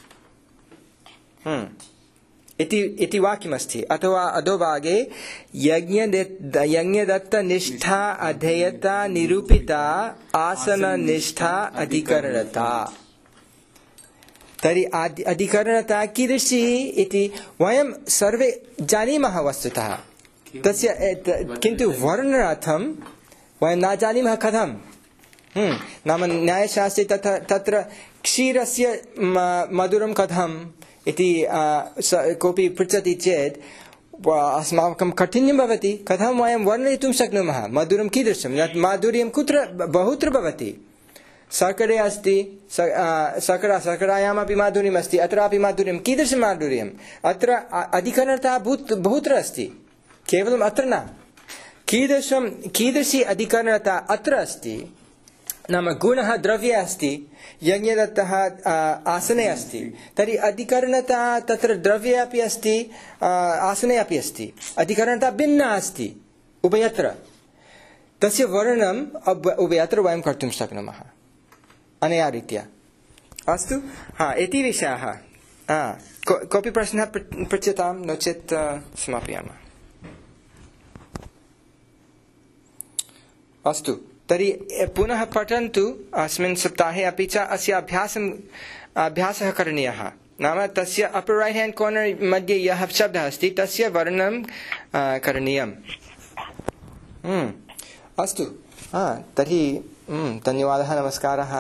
इति इति वाक्यमस्ति अथवा अधोभागे यज्ञदत्त निष्ठा अधेयता निरूपिता आसन निष्ठा अधिकरणता तर्हि अधिकरणता कीदृशी इति वयं सर्वे जानीमः वस्तुतः तस्य किन्तु वर्णनार्थं वयं न जानीमः कथं नाम न्यायशास्त्रे तथा तत्र क्षीरस्य मधुरं कथम् इति कोऽपि पृच्छति चेत् अस्माकं काठिन्यं भवति कथं वयं वर्णयितुं शक्नुमः मधुरं कीदृशं माधुर्यं कुत्र बहुत्र भवति शर्करे अस्ति शर्करा शर्करायामपि माधुर्यम् अस्ति अत्रापि माधुर्यं कीदृशं माधुर्यम् अत्र अधिकरणता बहुत्र अस्ति केवलम् अत्र न कीदृशं कीदृशी अधिकरणता अत्र अस्ति नाम गुणः द्रव्ये अस्ति यज्ञदत्तः आसने अस्ति तर्हि अधिकरणता तत्र द्रव्ये अपि अस्ति आसने अपि अस्ति अधिकरणता भिन्ना अस्ति उभयत्र तस्य वर्णनम् उभयत्र वयं कर्तुं शक्नुमः अनया रीत्या अस्तु हा इति विषयः हा कोऽपि प्रश्नः पृच्छतां नो चेत् समापयामः अस्तु तर्हि पुनः पठन्तु अस्मिन् सप्ताहे अपि च अस्य अभ्यासम् अभ्यासः करणीयः नाम तस्य अपर राइट हैंड कॉर्नर मध्ये यः शब्दः अस्ति तस्य वर्णनं करणीयम् अस्तु हा तर्हि धन्यवादः नमस्कारः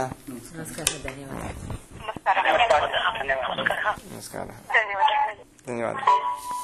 नमस्कारः धन्यवादः नमस्कारः धन्यवादः